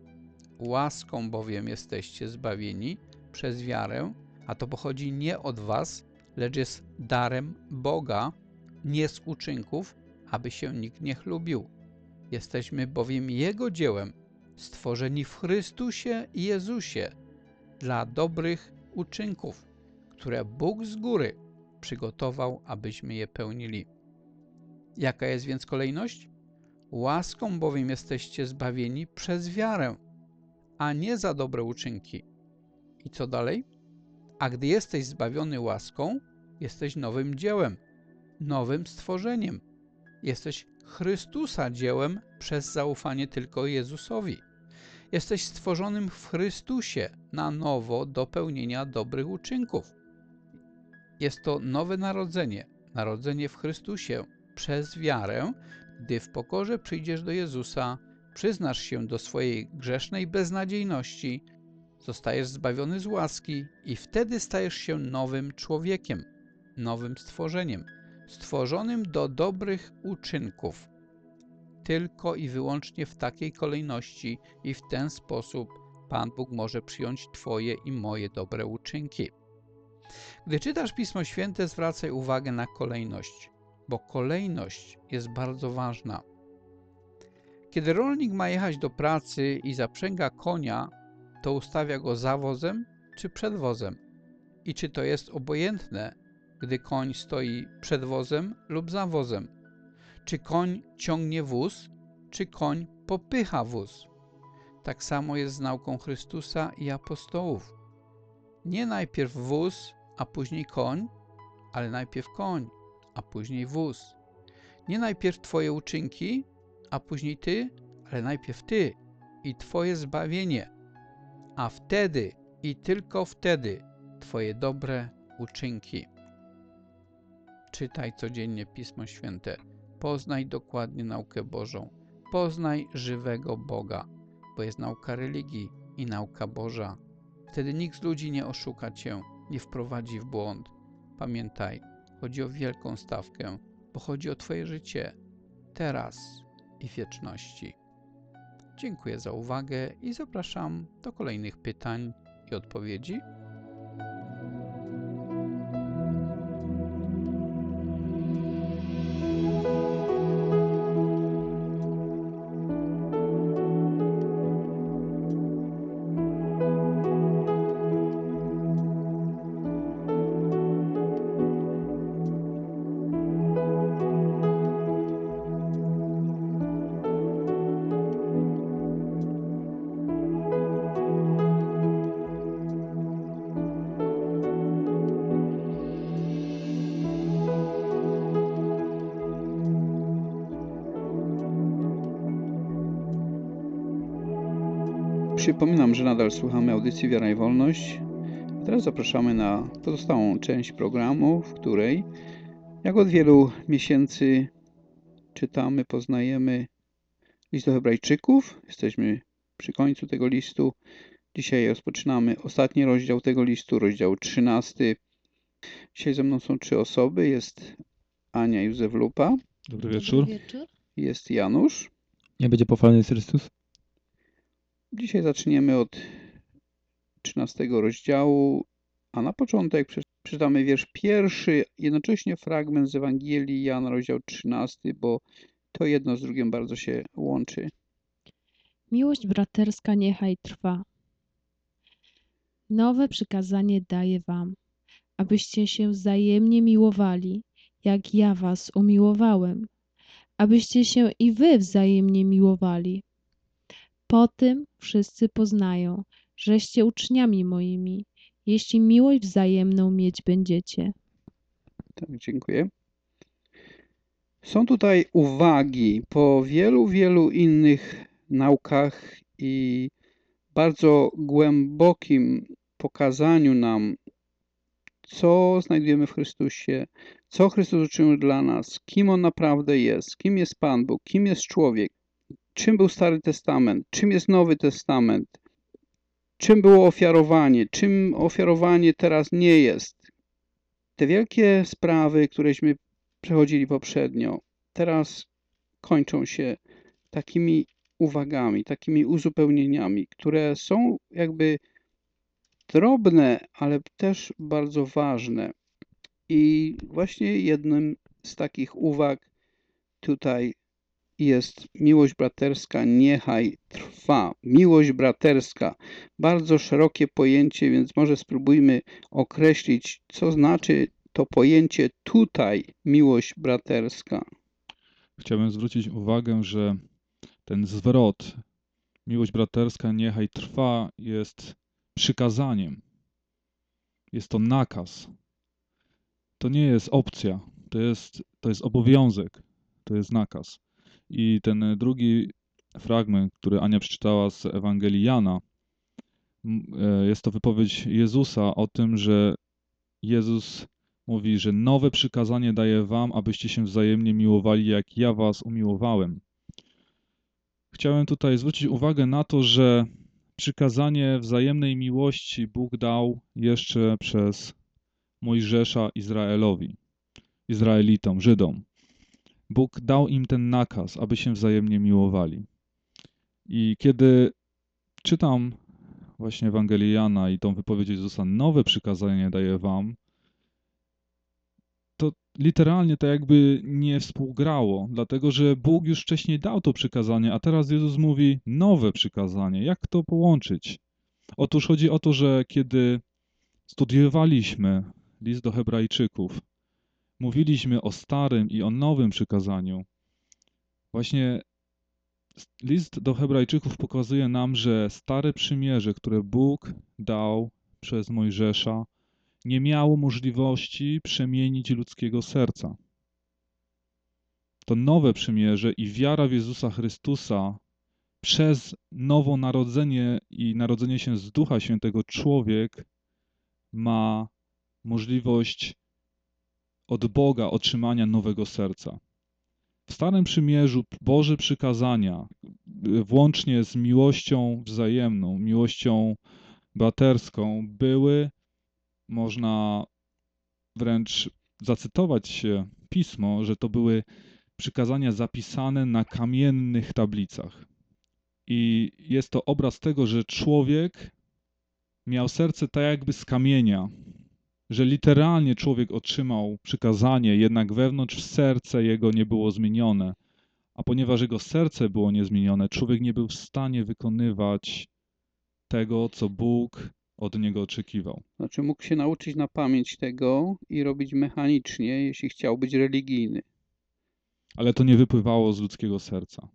Łaską bowiem jesteście zbawieni przez wiarę, a to pochodzi nie od was, lecz jest darem Boga, nie z uczynków, aby się nikt nie chlubił. Jesteśmy bowiem Jego dziełem, stworzeni w Chrystusie i Jezusie dla dobrych uczynków, które Bóg z góry przygotował, abyśmy je pełnili. Jaka jest więc kolejność? Łaską bowiem jesteście zbawieni przez wiarę, a nie za dobre uczynki. I co dalej? A gdy jesteś zbawiony łaską, jesteś nowym dziełem, nowym stworzeniem. Jesteś Chrystusa dziełem przez zaufanie tylko Jezusowi. Jesteś stworzonym w Chrystusie na nowo do pełnienia dobrych uczynków. Jest to nowe narodzenie, narodzenie w Chrystusie przez wiarę, gdy w pokorze przyjdziesz do Jezusa, przyznasz się do swojej grzesznej beznadziejności, zostajesz zbawiony z łaski i wtedy stajesz się nowym człowiekiem, nowym stworzeniem, stworzonym do dobrych uczynków. Tylko i wyłącznie w takiej kolejności i w ten sposób Pan Bóg może przyjąć Twoje i moje dobre uczynki. Gdy czytasz Pismo Święte, zwracaj uwagę na kolejność, bo kolejność jest bardzo ważna. Kiedy rolnik ma jechać do pracy i zaprzęga konia, to ustawia go za wozem czy przed wozem. I czy to jest obojętne, gdy koń stoi przed wozem lub za wozem? Czy koń ciągnie wóz, czy koń popycha wóz? Tak samo jest z nauką Chrystusa i apostołów. Nie najpierw wóz, a później koń, ale najpierw koń, a później wóz. Nie najpierw Twoje uczynki, a później Ty, ale najpierw Ty i Twoje zbawienie, a wtedy i tylko wtedy Twoje dobre uczynki. Czytaj codziennie Pismo Święte. Poznaj dokładnie naukę Bożą. Poznaj żywego Boga, bo jest nauka religii i nauka Boża. Wtedy nikt z ludzi nie oszuka Cię, nie wprowadzi w błąd. Pamiętaj, chodzi o wielką stawkę, bo chodzi o Twoje życie, teraz i w wieczności. Dziękuję za uwagę i zapraszam do kolejnych pytań i odpowiedzi. Przypominam, że nadal słuchamy audycji Wiara i Wolność. Teraz zapraszamy na pozostałą część programu, w której, jak od wielu miesięcy, czytamy, poznajemy list do Hebrajczyków. Jesteśmy przy końcu tego listu. Dzisiaj rozpoczynamy ostatni rozdział tego listu, rozdział trzynasty. Dzisiaj ze mną są trzy osoby. Jest Ania Józef Lupa. Dobry wieczór. Dobry wieczór. Jest Janusz. Nie będzie pochwalony Chrystus. Dzisiaj zaczniemy od trzynastego rozdziału, a na początek przeczytamy wiersz pierwszy, jednocześnie fragment z Ewangelii Jana, rozdział trzynasty, bo to jedno z drugim bardzo się łączy. Miłość braterska niechaj trwa. Nowe przykazanie daję wam, abyście się wzajemnie miłowali, jak ja was umiłowałem, abyście się i wy wzajemnie miłowali. Po tym wszyscy poznają, żeście uczniami moimi, jeśli miłość wzajemną mieć będziecie. Tak, dziękuję. Są tutaj uwagi po wielu, wielu innych naukach i bardzo głębokim pokazaniu nam, co znajdujemy w Chrystusie, co Chrystus uczynił dla nas, kim On naprawdę jest, kim jest Pan Bóg, kim jest człowiek, czym był Stary Testament, czym jest Nowy Testament, czym było ofiarowanie, czym ofiarowanie teraz nie jest. Te wielkie sprawy, któreśmy przechodzili poprzednio, teraz kończą się takimi uwagami, takimi uzupełnieniami, które są jakby drobne, ale też bardzo ważne. I właśnie jednym z takich uwag tutaj jest miłość braterska, niechaj trwa. Miłość braterska. Bardzo szerokie pojęcie, więc może spróbujmy określić, co znaczy to pojęcie tutaj, miłość braterska. Chciałbym zwrócić uwagę, że ten zwrot, miłość braterska niechaj trwa, jest przykazaniem. Jest to nakaz. To nie jest opcja, to jest, to jest obowiązek, to jest nakaz. I ten drugi fragment, który Ania przeczytała z Ewangelii Jana, jest to wypowiedź Jezusa o tym, że Jezus mówi, że nowe przykazanie daję wam, abyście się wzajemnie miłowali, jak ja was umiłowałem. Chciałem tutaj zwrócić uwagę na to, że przykazanie wzajemnej miłości Bóg dał jeszcze przez Mojżesza Izraelowi, Izraelitom, Żydom. Bóg dał im ten nakaz, aby się wzajemnie miłowali. I kiedy czytam właśnie Ewangelię Jana i tą wypowiedź Jezusa, nowe przykazanie daję wam, to literalnie to jakby nie współgrało, dlatego że Bóg już wcześniej dał to przykazanie, a teraz Jezus mówi nowe przykazanie. Jak to połączyć? Otóż chodzi o to, że kiedy studiowaliśmy list do Hebrajczyków, mówiliśmy o starym i o nowym przykazaniu. Właśnie list do Hebrajczyków pokazuje nam, że stare przymierze, które Bóg dał przez Mojżesza, nie miało możliwości przemienić ludzkiego serca. To nowe przymierze i wiara w Jezusa Chrystusa przez nowonarodzenie i narodzenie się z Ducha Świętego człowiek ma możliwość od Boga otrzymania nowego serca. W Starym Przymierzu Boże przykazania, włącznie z miłością wzajemną, miłością braterską, były, można wręcz zacytować się Pismo, że to były przykazania zapisane na kamiennych tablicach. I jest to obraz tego, że człowiek miał serce tak jakby z kamienia, że literalnie człowiek otrzymał przykazanie, jednak wewnątrz serce jego nie było zmienione. A ponieważ jego serce było niezmienione, człowiek nie był w stanie wykonywać tego, co Bóg od niego oczekiwał. Znaczy mógł się nauczyć na pamięć tego i robić mechanicznie, jeśli chciał być religijny. Ale to nie wypływało z ludzkiego serca.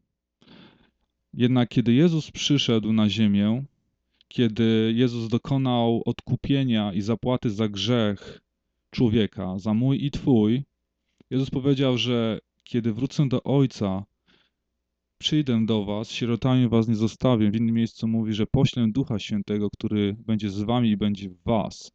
Jednak kiedy Jezus przyszedł na ziemię, kiedy Jezus dokonał odkupienia i zapłaty za grzech człowieka, za mój i twój, Jezus powiedział, że kiedy wrócę do Ojca, przyjdę do was, sierotami was nie zostawię. W innym miejscu mówi, że poślę Ducha Świętego, który będzie z wami i będzie w was.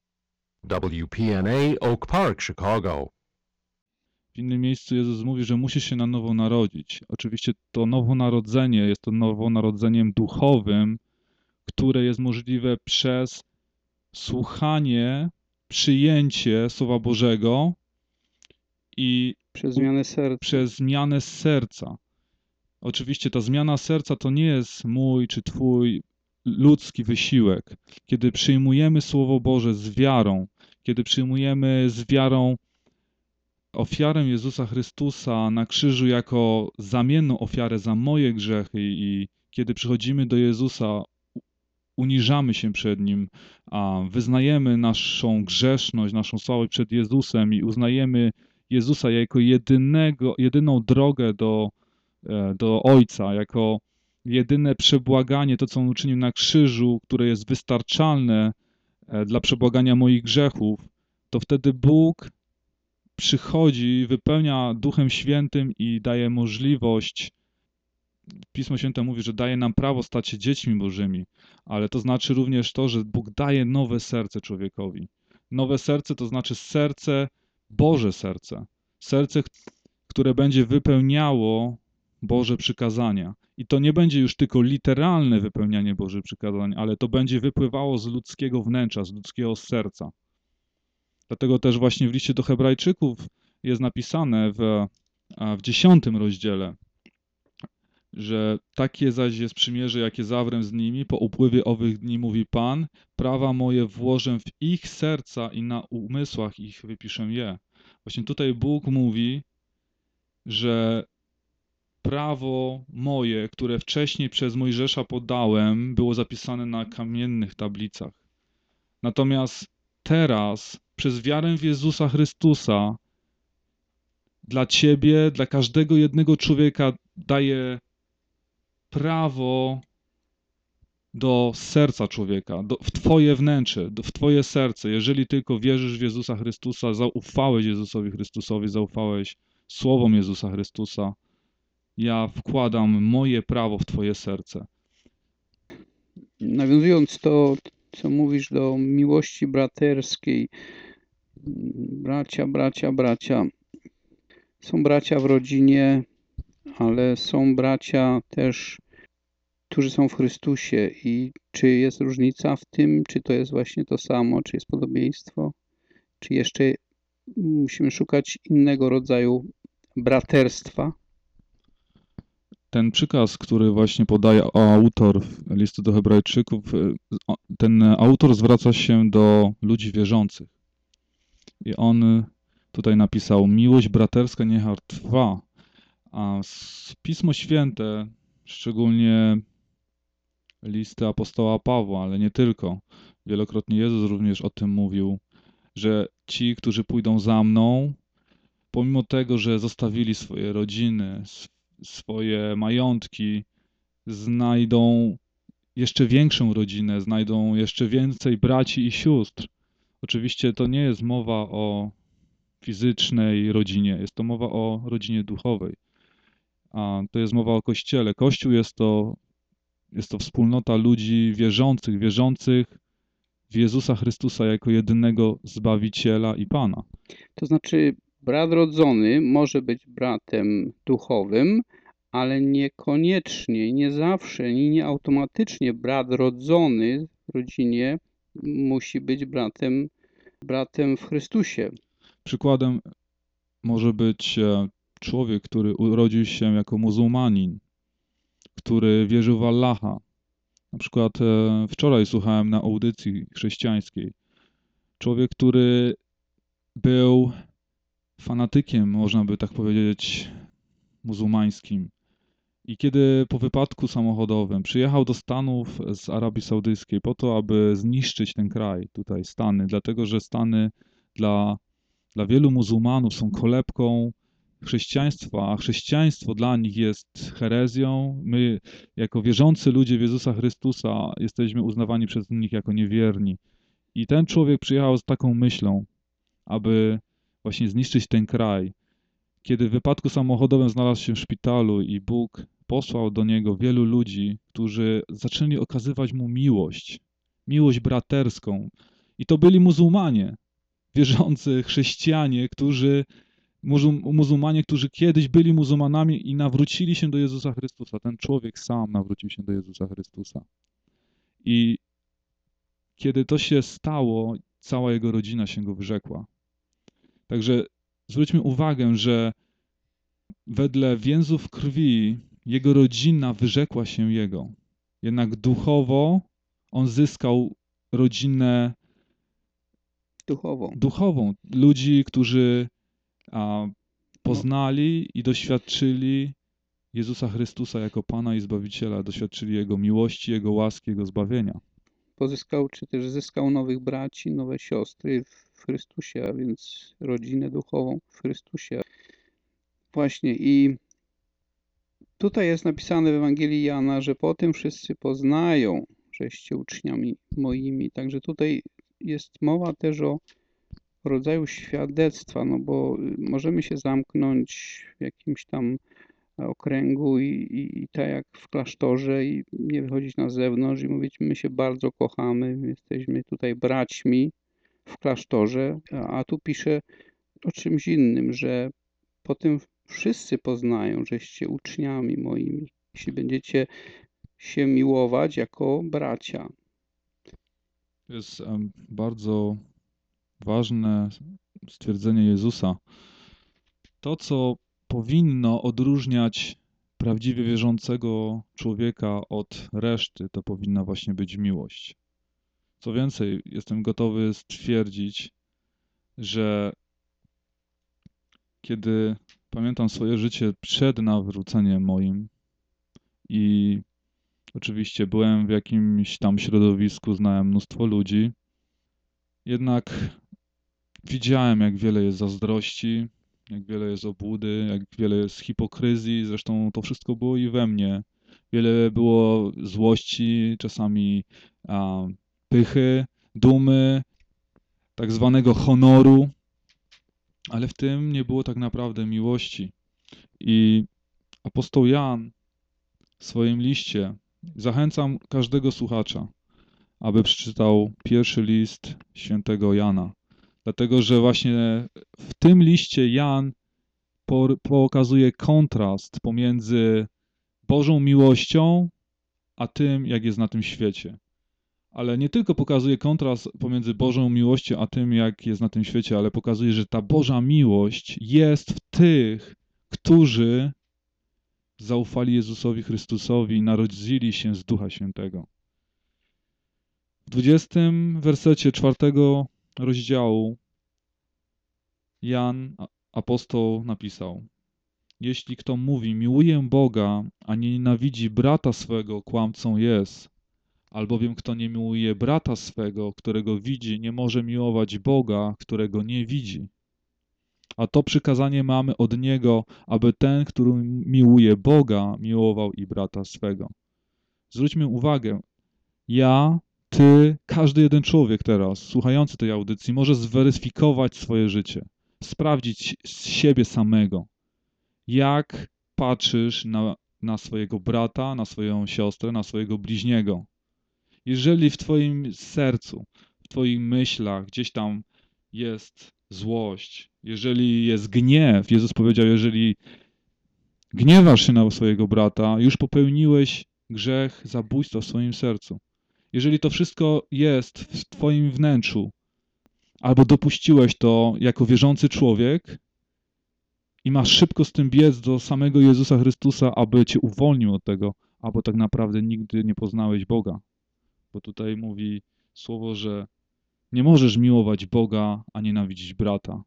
W P N A Oak Park, Chicago. W innym miejscu Jezus mówi, że musisz się na nowo narodzić. Oczywiście to nowonarodzenie jest to nowonarodzeniem duchowym, które jest możliwe przez słuchanie, przyjęcie Słowa Bożego i przez zmianę serca. Przez zmianę serca. Oczywiście ta zmiana serca to nie jest mój czy twój ludzki wysiłek. Kiedy przyjmujemy Słowo Boże z wiarą, kiedy przyjmujemy z wiarą ofiarę Jezusa Chrystusa na krzyżu jako zamienną ofiarę za moje grzechy i kiedy przychodzimy do Jezusa, uniżamy się przed Nim, a wyznajemy naszą grzeszność, naszą słabość przed Jezusem i uznajemy Jezusa jako jedynego, jedyną drogę do, do Ojca, jako jedyne przebłaganie, to co On uczynił na krzyżu, które jest wystarczalne dla przebłagania moich grzechów, to wtedy Bóg przychodzi, wypełnia Duchem Świętym i daje możliwość. Pismo Święte mówi, że daje nam prawo stać się dziećmi Bożymi, ale to znaczy również to, że Bóg daje nowe serce człowiekowi. Nowe serce to znaczy serce, Boże serce. Serce, które będzie wypełniało Boże przykazania. I to nie będzie już tylko literalne wypełnianie Bożych przykazań, ale to będzie wypływało z ludzkiego wnętrza, z ludzkiego serca. Dlatego też właśnie w liście do Hebrajczyków jest napisane w, w dziesiątym rozdziale, że takie zaś jest przymierze, jakie zawrę z nimi, po upływie owych dni, mówi Pan, prawa moje włożę w ich serca i na umysłach ich wypiszę je. Właśnie tutaj Bóg mówi, że prawo moje, które wcześniej przez Mojżesza podałem, było zapisane na kamiennych tablicach. Natomiast teraz, przez wiarę w Jezusa Chrystusa, dla ciebie, dla każdego jednego człowieka daje prawo do serca człowieka, do, w twoje wnętrze, do, w twoje serce. Jeżeli tylko wierzysz w Jezusa Chrystusa, zaufałeś Jezusowi Chrystusowi, zaufałeś słowom Jezusa Chrystusa, ja wkładam moje prawo w twoje serce. Nawiązując to, co mówisz do miłości braterskiej, bracia, bracia, bracia. Są bracia w rodzinie, ale są bracia też, którzy są w Chrystusie. I czy jest różnica w tym, czy to jest właśnie to samo, czy jest podobieństwo, czy jeszcze musimy szukać innego rodzaju braterstwa? Ten przykaz, który właśnie podaje autor listu do Hebrajczyków, ten autor zwraca się do ludzi wierzących. I on tutaj napisał: miłość braterska niech trwa. A Pismo Święte, szczególnie listy apostoła Pawła, ale nie tylko, wielokrotnie Jezus również o tym mówił, że ci, którzy pójdą za mną, pomimo tego, że zostawili swoje rodziny, swoje majątki, znajdą jeszcze większą rodzinę, znajdą jeszcze więcej braci i sióstr. Oczywiście to nie jest mowa o fizycznej rodzinie, jest to mowa o rodzinie duchowej. A to jest mowa o Kościele. Kościół jest to, jest to wspólnota ludzi wierzących, wierzących w Jezusa Chrystusa jako jedynego Zbawiciela i Pana. To znaczy, brat rodzony może być bratem duchowym, ale niekoniecznie, nie zawsze i nie automatycznie brat rodzony w rodzinie musi być bratem, bratem w Chrystusie. Przykładem może być człowiek, który urodził się jako muzułmanin, który wierzył w Allaha. Na przykład wczoraj słuchałem na audycji chrześcijańskiej. Człowiek, który był fanatykiem, można by tak powiedzieć, muzułmańskim. I kiedy po wypadku samochodowym przyjechał do Stanów z Arabii Saudyjskiej po to, aby zniszczyć ten kraj, tutaj Stany, dlatego że Stany dla, dla wielu muzułmanów są kolebką chrześcijaństwa, a chrześcijaństwo dla nich jest herezją. My, jako wierzący ludzie w Jezusa Chrystusa, jesteśmy uznawani przez nich jako niewierni. I ten człowiek przyjechał z taką myślą, aby właśnie zniszczyć ten kraj. Kiedy w wypadku samochodowym znalazł się w szpitalu i Bóg posłał do niego wielu ludzi, którzy zaczęli okazywać mu miłość, miłość braterską. I to byli muzułmanie, wierzący chrześcijanie, którzy, muzułmanie, którzy kiedyś byli muzułmanami i nawrócili się do Jezusa Chrystusa. Ten człowiek sam nawrócił się do Jezusa Chrystusa. I kiedy to się stało, cała jego rodzina się go wyrzekła. Także zwróćmy uwagę, że wedle więzów krwi jego rodzina wyrzekła się jego. Jednak duchowo on zyskał rodzinę duchową. duchową. Ludzi, którzy a, poznali i doświadczyli Jezusa Chrystusa jako Pana i Zbawiciela, doświadczyli Jego miłości, Jego łaski, Jego zbawienia. Pozyskał, czy też zyskał nowych braci, nowe siostry w Chrystusie, a więc rodzinę duchową w Chrystusie. Właśnie i tutaj jest napisane w Ewangelii Jana, że po tym wszyscy poznają, żeście uczniami moimi. Także tutaj jest mowa też o rodzaju świadectwa, no bo możemy się zamknąć w jakimś tam okręgu i, i, i tak jak w klasztorze i nie wychodzić na zewnątrz i mówić, my się bardzo kochamy, my jesteśmy tutaj braćmi w klasztorze, a, a tu pisze o czymś innym, że po tym wszyscy poznają, żeście uczniami moimi, jeśli będziecie się miłować jako bracia. To jest um, bardzo ważne stwierdzenie Jezusa. To, co powinno odróżniać prawdziwie wierzącego człowieka od reszty, to powinna właśnie być miłość. Co więcej, jestem gotowy stwierdzić, że kiedy pamiętam swoje życie przed nawróceniem moim i oczywiście byłem w jakimś tam środowisku, znałem mnóstwo ludzi, jednak widziałem, jak wiele jest zazdrości, jak wiele jest obłudy, jak wiele jest hipokryzji, zresztą to wszystko było i we mnie. Wiele było złości, czasami a, pychy, dumy, tak zwanego honoru, ale w tym nie było tak naprawdę miłości. I apostoł Jan w swoim liście, zachęcam każdego słuchacza, aby przeczytał pierwszy list świętego Jana. Dlatego, że właśnie w tym liście Jan pokazuje kontrast pomiędzy Bożą miłością, a tym, jak jest na tym świecie. Ale nie tylko pokazuje kontrast pomiędzy Bożą miłością, a tym, jak jest na tym świecie, ale pokazuje, że ta Boża miłość jest w tych, którzy zaufali Jezusowi Chrystusowi i narodzili się z Ducha Świętego. W dwudziestym wersecie czwartego rozdziału Jan, apostoł, napisał: Jeśli kto mówi, miłuję Boga, a nie nienawidzi brata swego, kłamcą jest. Albowiem kto nie miłuje brata swego, którego widzi, nie może miłować Boga, którego nie widzi. A to przykazanie mamy od Niego, aby ten, który miłuje Boga, miłował i brata swego. Zwróćmy uwagę, ja, ty, każdy jeden człowiek teraz, słuchający tej audycji, może zweryfikować swoje życie, sprawdzić z siebie samego, jak patrzysz na, na swojego brata, na swoją siostrę, na swojego bliźniego. Jeżeli w twoim sercu, w twoich myślach gdzieś tam jest złość, jeżeli jest gniew, Jezus powiedział, jeżeli gniewasz się na swojego brata, już popełniłeś grzech zabójstwa w swoim sercu. Jeżeli to wszystko jest w twoim wnętrzu, albo dopuściłeś to jako wierzący człowiek i masz szybko z tym biec do samego Jezusa Chrystusa, aby cię uwolnił od tego, albo tak naprawdę nigdy nie poznałeś Boga. Bo tutaj mówi słowo, że nie możesz miłować Boga, a nienawidzić brata.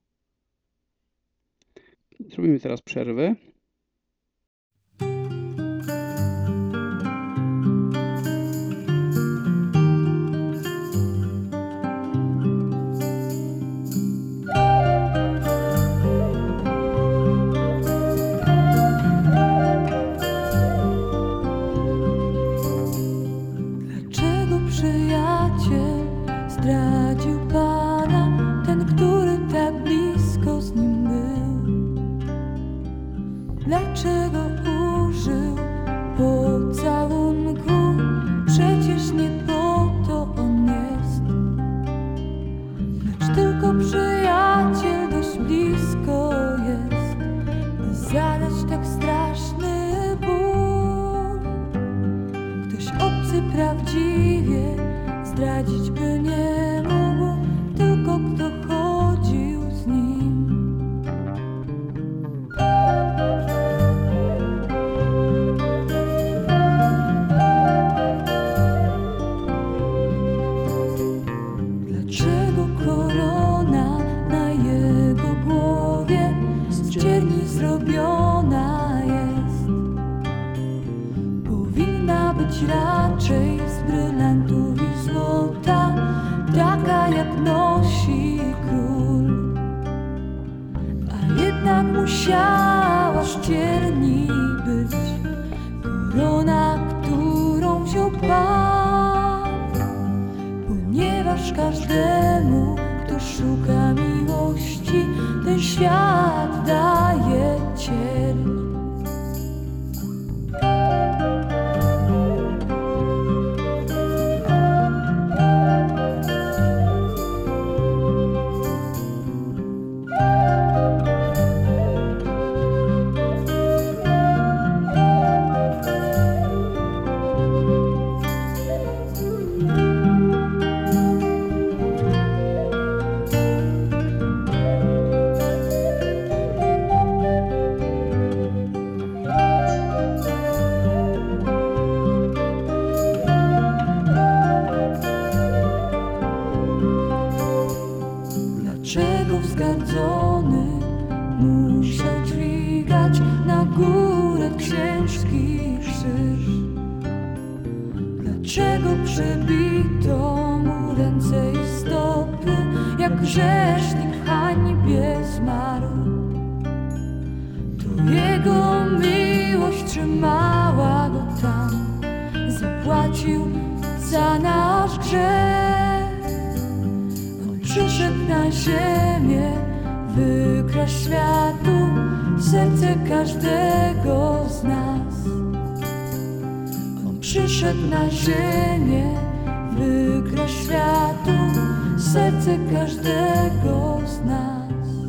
Zrobimy teraz przerwę. Dlaczego przyjaciel zdradził Pana, ten, który tak blisko z Nim był? Dlaczego użył pocałunku? Przecież nie po to On jest. Lecz tylko przyjaciel dość blisko jest, by zadać tak straszny ból. Ktoś obcy prawdziwie zdradzić by nie mógł, tylko kto chodził z Nim. Dlaczego korona na Jego głowie z czerni zrobiona jest? Powinna być raczej z brylantów i złota, taka jak nosi król. A jednak musiała z czerni być korona, którą wziął Pan. Ponieważ każdemu, kto szuka miłości, ten świat daje cierń. Dlaczego wzgardzony musiał dźwigać na górę księżki krzyż? Dlaczego przebito mu ręce i stopy, jak grzesznik w hańbie zmarł? Jego miłość trzymała go tam, zapłacił za nasz grzech. On przyszedł na ziemię, wykraść światu serce każdego z nas. On przyszedł na ziemię, wykraść światu serce każdego z nas.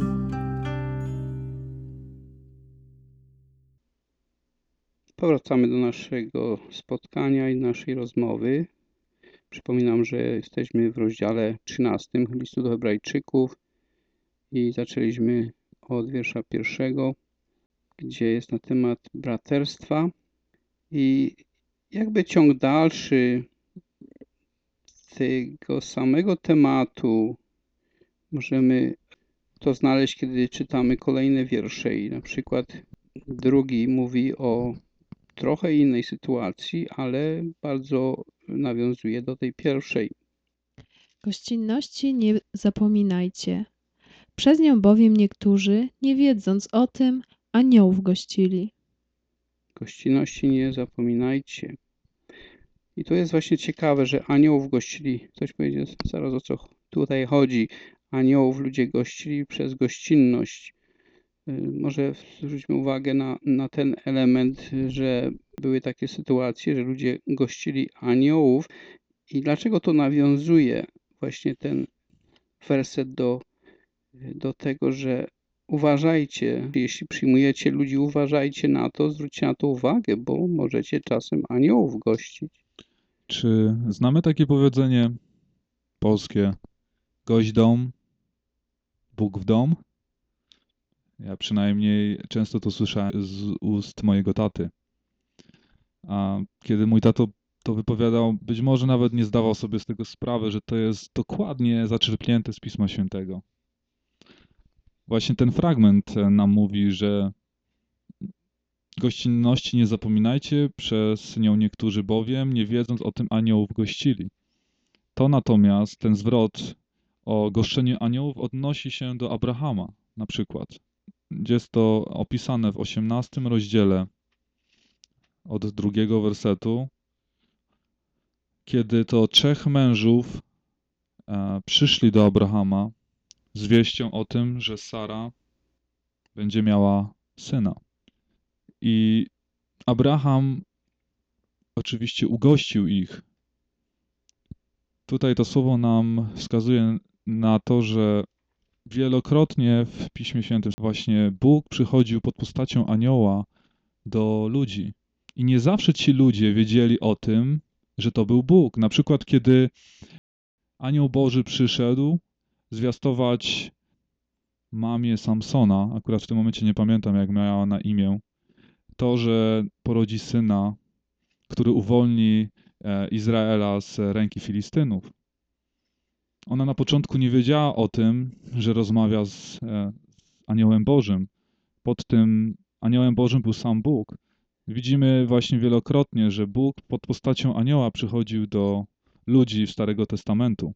Powracamy do naszego spotkania i naszej rozmowy. Przypominam, że jesteśmy w rozdziale trzynastym listu do Hebrajczyków i zaczęliśmy od wiersza pierwszego, gdzie jest na temat braterstwa i jakby ciąg dalszy tego samego tematu możemy to znaleźć, kiedy czytamy kolejne wiersze i na przykład drugi mówi o trochę innej sytuacji, ale bardzo nawiązuje do tej pierwszej. Gościnności nie zapominajcie. Przez nią bowiem niektórzy, nie wiedząc o tym, aniołów gościli. Gościnności nie zapominajcie. I to jest właśnie ciekawe, że aniołów gościli. Ktoś powiedzie zaraz, o co tutaj chodzi. Aniołów ludzie gościli przez gościnność. Może zwróćmy uwagę na, na ten element, że były takie sytuacje, że ludzie gościli aniołów. I dlaczego to nawiązuje właśnie ten werset do, do tego, że uważajcie, jeśli przyjmujecie ludzi, uważajcie na to, zwróćcie na to uwagę, bo możecie czasem aniołów gościć. Czy znamy takie powiedzenie polskie: gość dom, Bóg w dom? Ja przynajmniej często to słyszałem z ust mojego taty. A kiedy mój tato to wypowiadał, być może nawet nie zdawał sobie z tego sprawy, że to jest dokładnie zaczerpnięte z Pisma Świętego. Właśnie ten fragment nam mówi, że gościnności nie zapominajcie, przez nią niektórzy bowiem, nie wiedząc o tym, aniołów gościli. To natomiast, ten zwrot o goszczeniu aniołów odnosi się do Abrahama na przykład. Gdzie jest to opisane w osiemnastym rozdziale od drugiego wersetu, kiedy to trzech mężów e, przyszli do Abrahama z wieścią o tym, że Sara będzie miała syna. I Abraham oczywiście ugościł ich. Tutaj to słowo nam wskazuje na to, że wielokrotnie w Piśmie Świętym właśnie Bóg przychodził pod postacią anioła do ludzi. I nie zawsze ci ludzie wiedzieli o tym, że to był Bóg. Na przykład, kiedy anioł Boży przyszedł zwiastować mamie Samsona, akurat w tym momencie nie pamiętam, jak miała na imię, to, że porodzi syna, który uwolni Izraela z ręki Filistynów. Ona na początku nie wiedziała o tym, że rozmawia z aniołem Bożym. Pod tym aniołem Bożym był sam Bóg. Widzimy właśnie wielokrotnie, że Bóg pod postacią anioła przychodził do ludzi Starego Testamentu.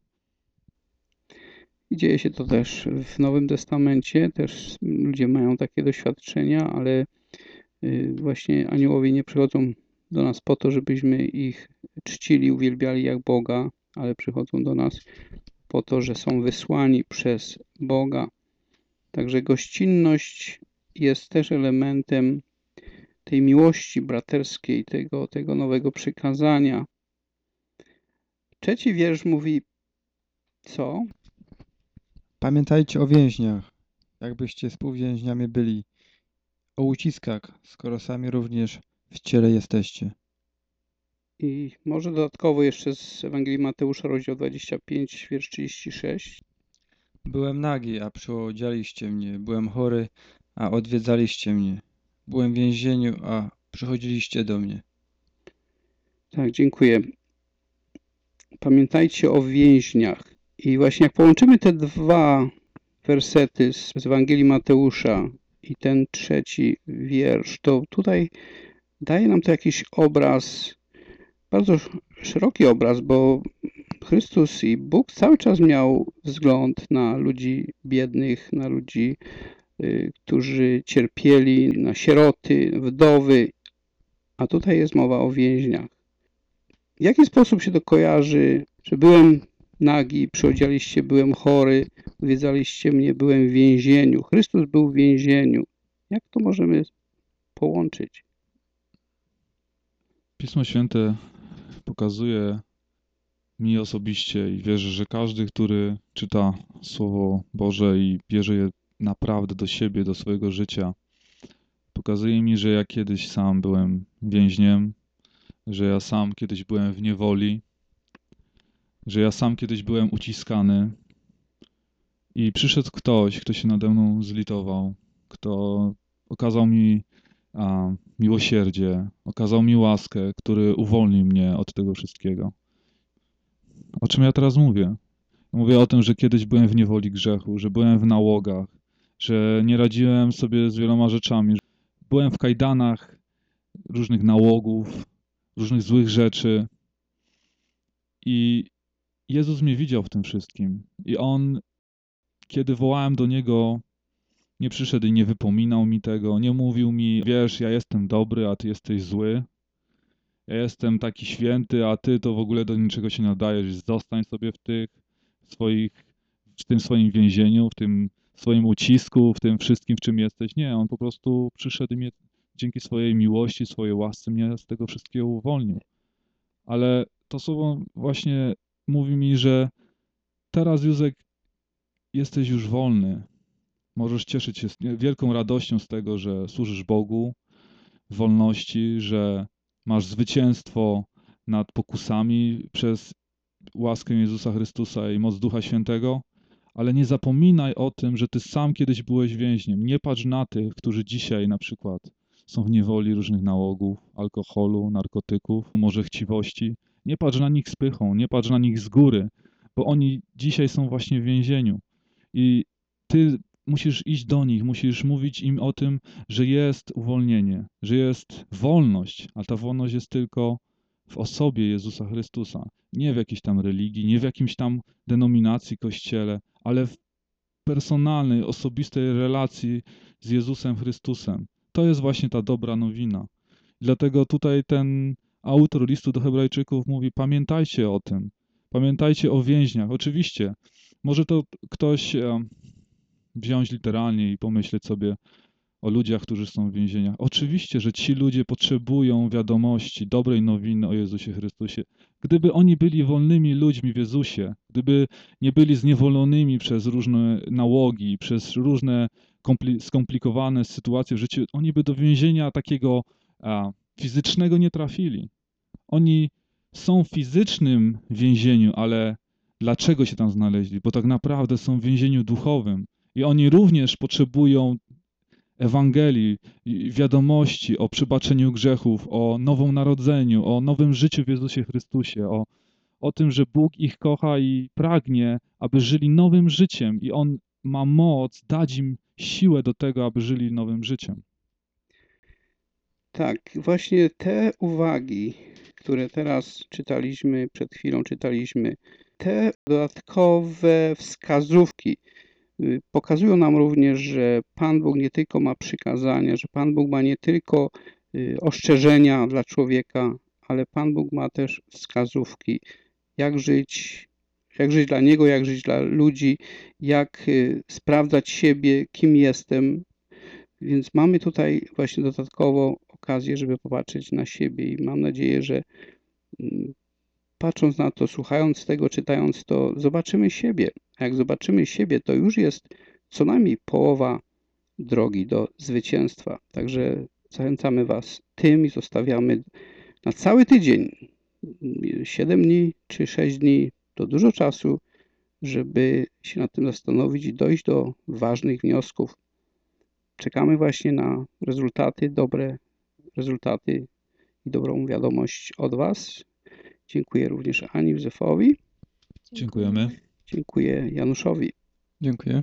I dzieje się to też w Nowym Testamencie. Też ludzie mają takie doświadczenia, ale właśnie aniołowie nie przychodzą do nas po to, żebyśmy ich czcili, uwielbiali jak Boga, ale przychodzą do nas po to, że są wysłani przez Boga. Także gościnność jest też elementem tej miłości braterskiej, tego, tego nowego przykazania. Trzeci wiersz mówi co? Pamiętajcie o więźniach, jakbyście współwięźniami byli, o uciskach, skoro sami również w ciele jesteście. I może dodatkowo jeszcze z Ewangelii Mateusza, rozdział dwudziesty piąty, wiersz trzydziesty sześć. Byłem nagi, a przyodzialiście mnie. Byłem chory, a odwiedzaliście mnie. Byłem w więzieniu, a przychodziliście do mnie. Tak, dziękuję. Pamiętajcie o więźniach. I właśnie jak połączymy te dwa wersety z, z Ewangelii Mateusza i ten trzeci wiersz, to tutaj daje nam to jakiś obraz, bardzo szeroki obraz, bo Chrystus i Bóg cały czas miał wzgląd na ludzi biednych, na ludzi y, którzy cierpieli, na sieroty, wdowy, a tutaj jest mowa o więźniach. W jaki sposób się to kojarzy, że byłem nagi, przyodzialiście, byłem chory, odwiedzaliście mnie, byłem w więzieniu. Chrystus był w więzieniu. Jak to możemy połączyć? Pismo Święte pokazuje mi osobiście i wierzę, że każdy, który czyta Słowo Boże i bierze je naprawdę do siebie, do swojego życia, pokazuje mi, że ja kiedyś sam byłem więźniem, że ja sam kiedyś byłem w niewoli, że ja sam kiedyś byłem uciskany i przyszedł ktoś, kto się nade mną zlitował, kto okazał mi a, miłosierdzie, okazał mi łaskę, który uwolnił mnie od tego wszystkiego. O czym ja teraz mówię? Mówię o tym, że kiedyś byłem w niewoli grzechu, że byłem w nałogach, że nie radziłem sobie z wieloma rzeczami. Byłem w kajdanach różnych nałogów, różnych złych rzeczy i Jezus mnie widział w tym wszystkim. I On, kiedy wołałem do Niego, nie przyszedł i nie wypominał mi tego, nie mówił mi, wiesz, ja jestem dobry, a ty jesteś zły. Ja jestem taki święty, a ty to w ogóle do niczego się nadajesz. Zostań sobie w tych swoich, w tym swoim więzieniu, w tym swoim ucisku, w tym wszystkim, w czym jesteś. Nie, On po prostu przyszedł i mnie dzięki swojej miłości, swojej łasce mnie z tego wszystkiego uwolnił. Ale to słowo właśnie mówi mi, że teraz, Józek, jesteś już wolny. Możesz cieszyć się wielką radością z tego, że służysz Bogu w wolności, że masz zwycięstwo nad pokusami przez łaskę Jezusa Chrystusa i moc Ducha Świętego, ale nie zapominaj o tym, że ty sam kiedyś byłeś więźniem. Nie patrz na tych, którzy dzisiaj na przykład są w niewoli różnych nałogów, alkoholu, narkotyków, może chciwości. Nie patrz na nich z pychą, nie patrz na nich z góry, bo oni dzisiaj są właśnie w więzieniu. I ty musisz iść do nich, musisz mówić im o tym, że jest uwolnienie, że jest wolność, a ta wolność jest tylko w osobie Jezusa Chrystusa. Nie w jakiejś tam religii, nie w jakimś tam denominacji, kościele, ale w personalnej, osobistej relacji z Jezusem Chrystusem. To jest właśnie ta dobra nowina. Dlatego tutaj ten autor listu do Hebrajczyków mówi, pamiętajcie o tym, pamiętajcie o więźniach. Oczywiście, może to ktoś wziąć literalnie i pomyśleć sobie o ludziach, którzy są w więzieniach. Oczywiście, że ci ludzie potrzebują wiadomości, dobrej nowiny o Jezusie Chrystusie. Gdyby oni byli wolnymi ludźmi w Jezusie, gdyby nie byli zniewolonymi przez różne nałogi, przez różne skomplikowane sytuacje w życiu, oni by do więzienia takiego a, fizycznego nie trafili. Oni są w fizycznym więzieniu, ale dlaczego się tam znaleźli? Bo tak naprawdę są w więzieniu duchowym i oni również potrzebują Ewangelii, wiadomości o przebaczeniu grzechów, o nowym narodzeniu, o nowym życiu w Jezusie Chrystusie, o, o tym, że Bóg ich kocha i pragnie, aby żyli nowym życiem i On ma moc dać im siłę do tego, aby żyli nowym życiem. Tak, właśnie te uwagi, które teraz czytaliśmy, przed chwilą czytaliśmy, te dodatkowe wskazówki pokazują nam również, że Pan Bóg nie tylko ma przykazania, że Pan Bóg ma nie tylko ostrzeżenia dla człowieka, ale Pan Bóg ma też wskazówki, jak żyć, jak żyć dla Niego, jak żyć dla ludzi, jak sprawdzać siebie, kim jestem. Więc mamy tutaj właśnie dodatkowo okazję, żeby popatrzeć na siebie i mam nadzieję, że patrząc na to, słuchając tego, czytając to, zobaczymy siebie. A jak zobaczymy siebie, to już jest co najmniej połowa drogi do zwycięstwa. Także zachęcamy Was tym i zostawiamy na cały tydzień, siedem dni czy sześć dni, to dużo czasu, żeby się nad tym zastanowić i dojść do ważnych wniosków. Czekamy właśnie na rezultaty, dobre rezultaty i dobrą wiadomość od Was. Dziękuję również Ani Józefowi. Dziękujemy. Dziękuję Januszowi. Dziękuję.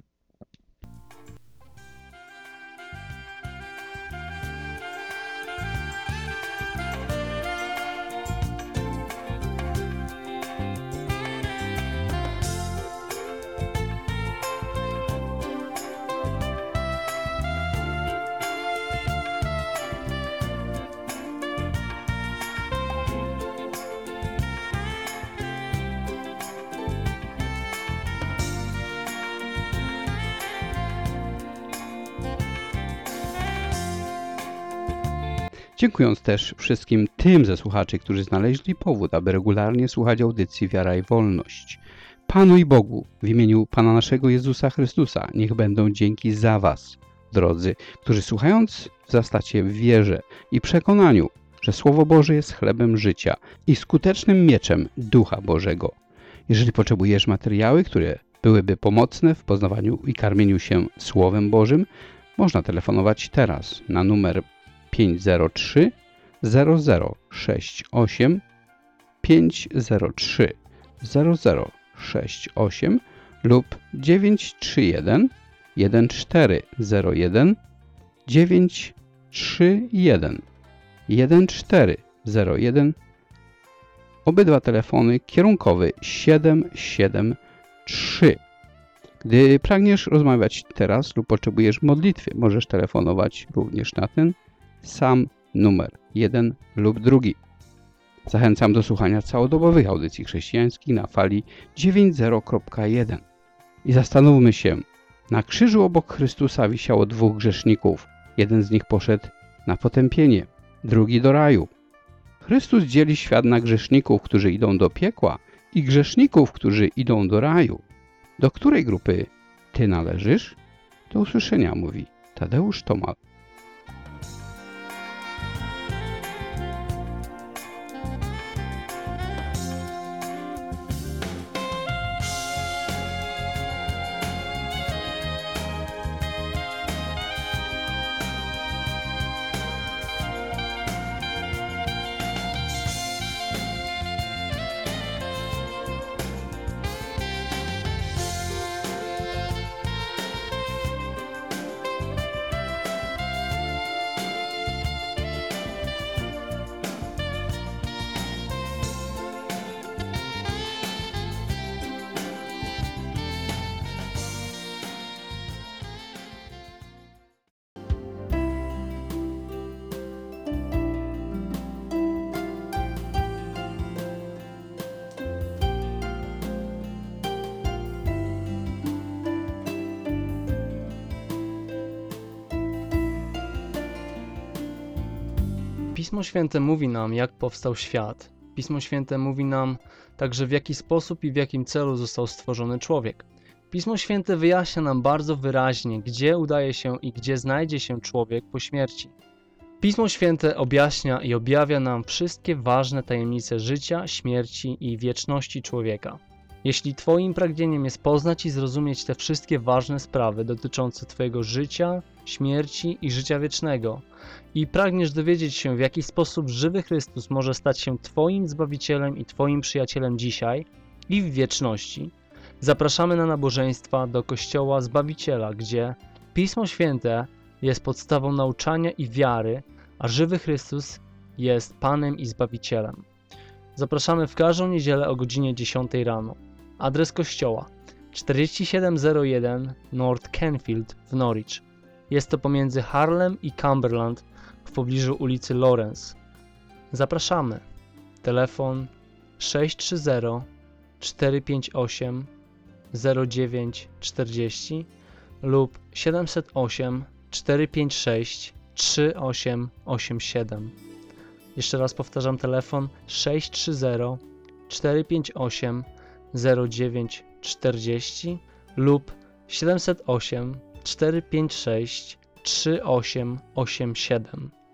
Dziękując też wszystkim tym ze słuchaczy, którzy znaleźli powód, aby regularnie słuchać audycji Wiara i Wolność. Panu i Bogu, w imieniu Pana naszego Jezusa Chrystusa, niech będą dzięki za Was, drodzy, którzy słuchając wzrastacie w wierze i przekonaniu, że Słowo Boże jest chlebem życia i skutecznym mieczem Ducha Bożego. Jeżeli potrzebujesz materiały, które byłyby pomocne w poznawaniu i karmieniu się Słowem Bożym, można telefonować teraz na numer pięć zero trzy zero zero sześć osiem pięć zero trzy zero zero sześć osiem lub dziewięć trzy jeden jeden cztery zero jeden dziewięć trzy jeden jeden cztery zero jeden. Obydwa telefony kierunkowy siedem siedem trzy. Gdy pragniesz rozmawiać teraz lub potrzebujesz modlitwy, możesz telefonować również na ten sam numer, jeden lub drugi. Zachęcam do słuchania całodobowych audycji chrześcijańskich na fali dziewięćdziesiąt kropka jeden. I zastanówmy się, na krzyżu obok Chrystusa wisiało dwóch grzeszników. Jeden z nich poszedł na potępienie, drugi do raju. Chrystus dzieli świat na grzeszników, którzy idą do piekła i grzeszników, którzy idą do raju. Do której grupy Ty należysz? Do usłyszenia, mówi Tadeusz Tomal. Pismo Święte mówi nam, jak powstał świat. Pismo Święte mówi nam także, w jaki sposób i w jakim celu został stworzony człowiek. Pismo Święte wyjaśnia nam bardzo wyraźnie, gdzie udaje się i gdzie znajdzie się człowiek po śmierci. Pismo Święte objaśnia i objawia nam wszystkie ważne tajemnice życia, śmierci i wieczności człowieka. Jeśli Twoim pragnieniem jest poznać i zrozumieć te wszystkie ważne sprawy dotyczące Twojego życia, śmierci i życia wiecznego i pragniesz dowiedzieć się, w jaki sposób żywy Chrystus może stać się Twoim Zbawicielem i Twoim przyjacielem dzisiaj i w wieczności, zapraszamy na nabożeństwa do Kościoła Zbawiciela, gdzie Pismo Święte jest podstawą nauczania i wiary, a żywy Chrystus jest Panem i Zbawicielem. Zapraszamy w każdą niedzielę o godzinie dziesiątej rano. Adres kościoła czterdzieści siedem zero jeden North Canfield w Norwich. Jest to pomiędzy Harlem i Cumberland w pobliżu ulicy Lawrence. Zapraszamy. Telefon sześć trzy zero cztery pięć osiem zero dziewięć czterdzieści lub siedem zero osiem cztery pięć sześć trzy osiem osiem siedem. Jeszcze raz powtarzam, telefon sześć trzy zero cztery pięć osiem zero dziewięć czterdzieści lub siedem zero osiem cztery pięć sześć trzy osiem osiem siedem.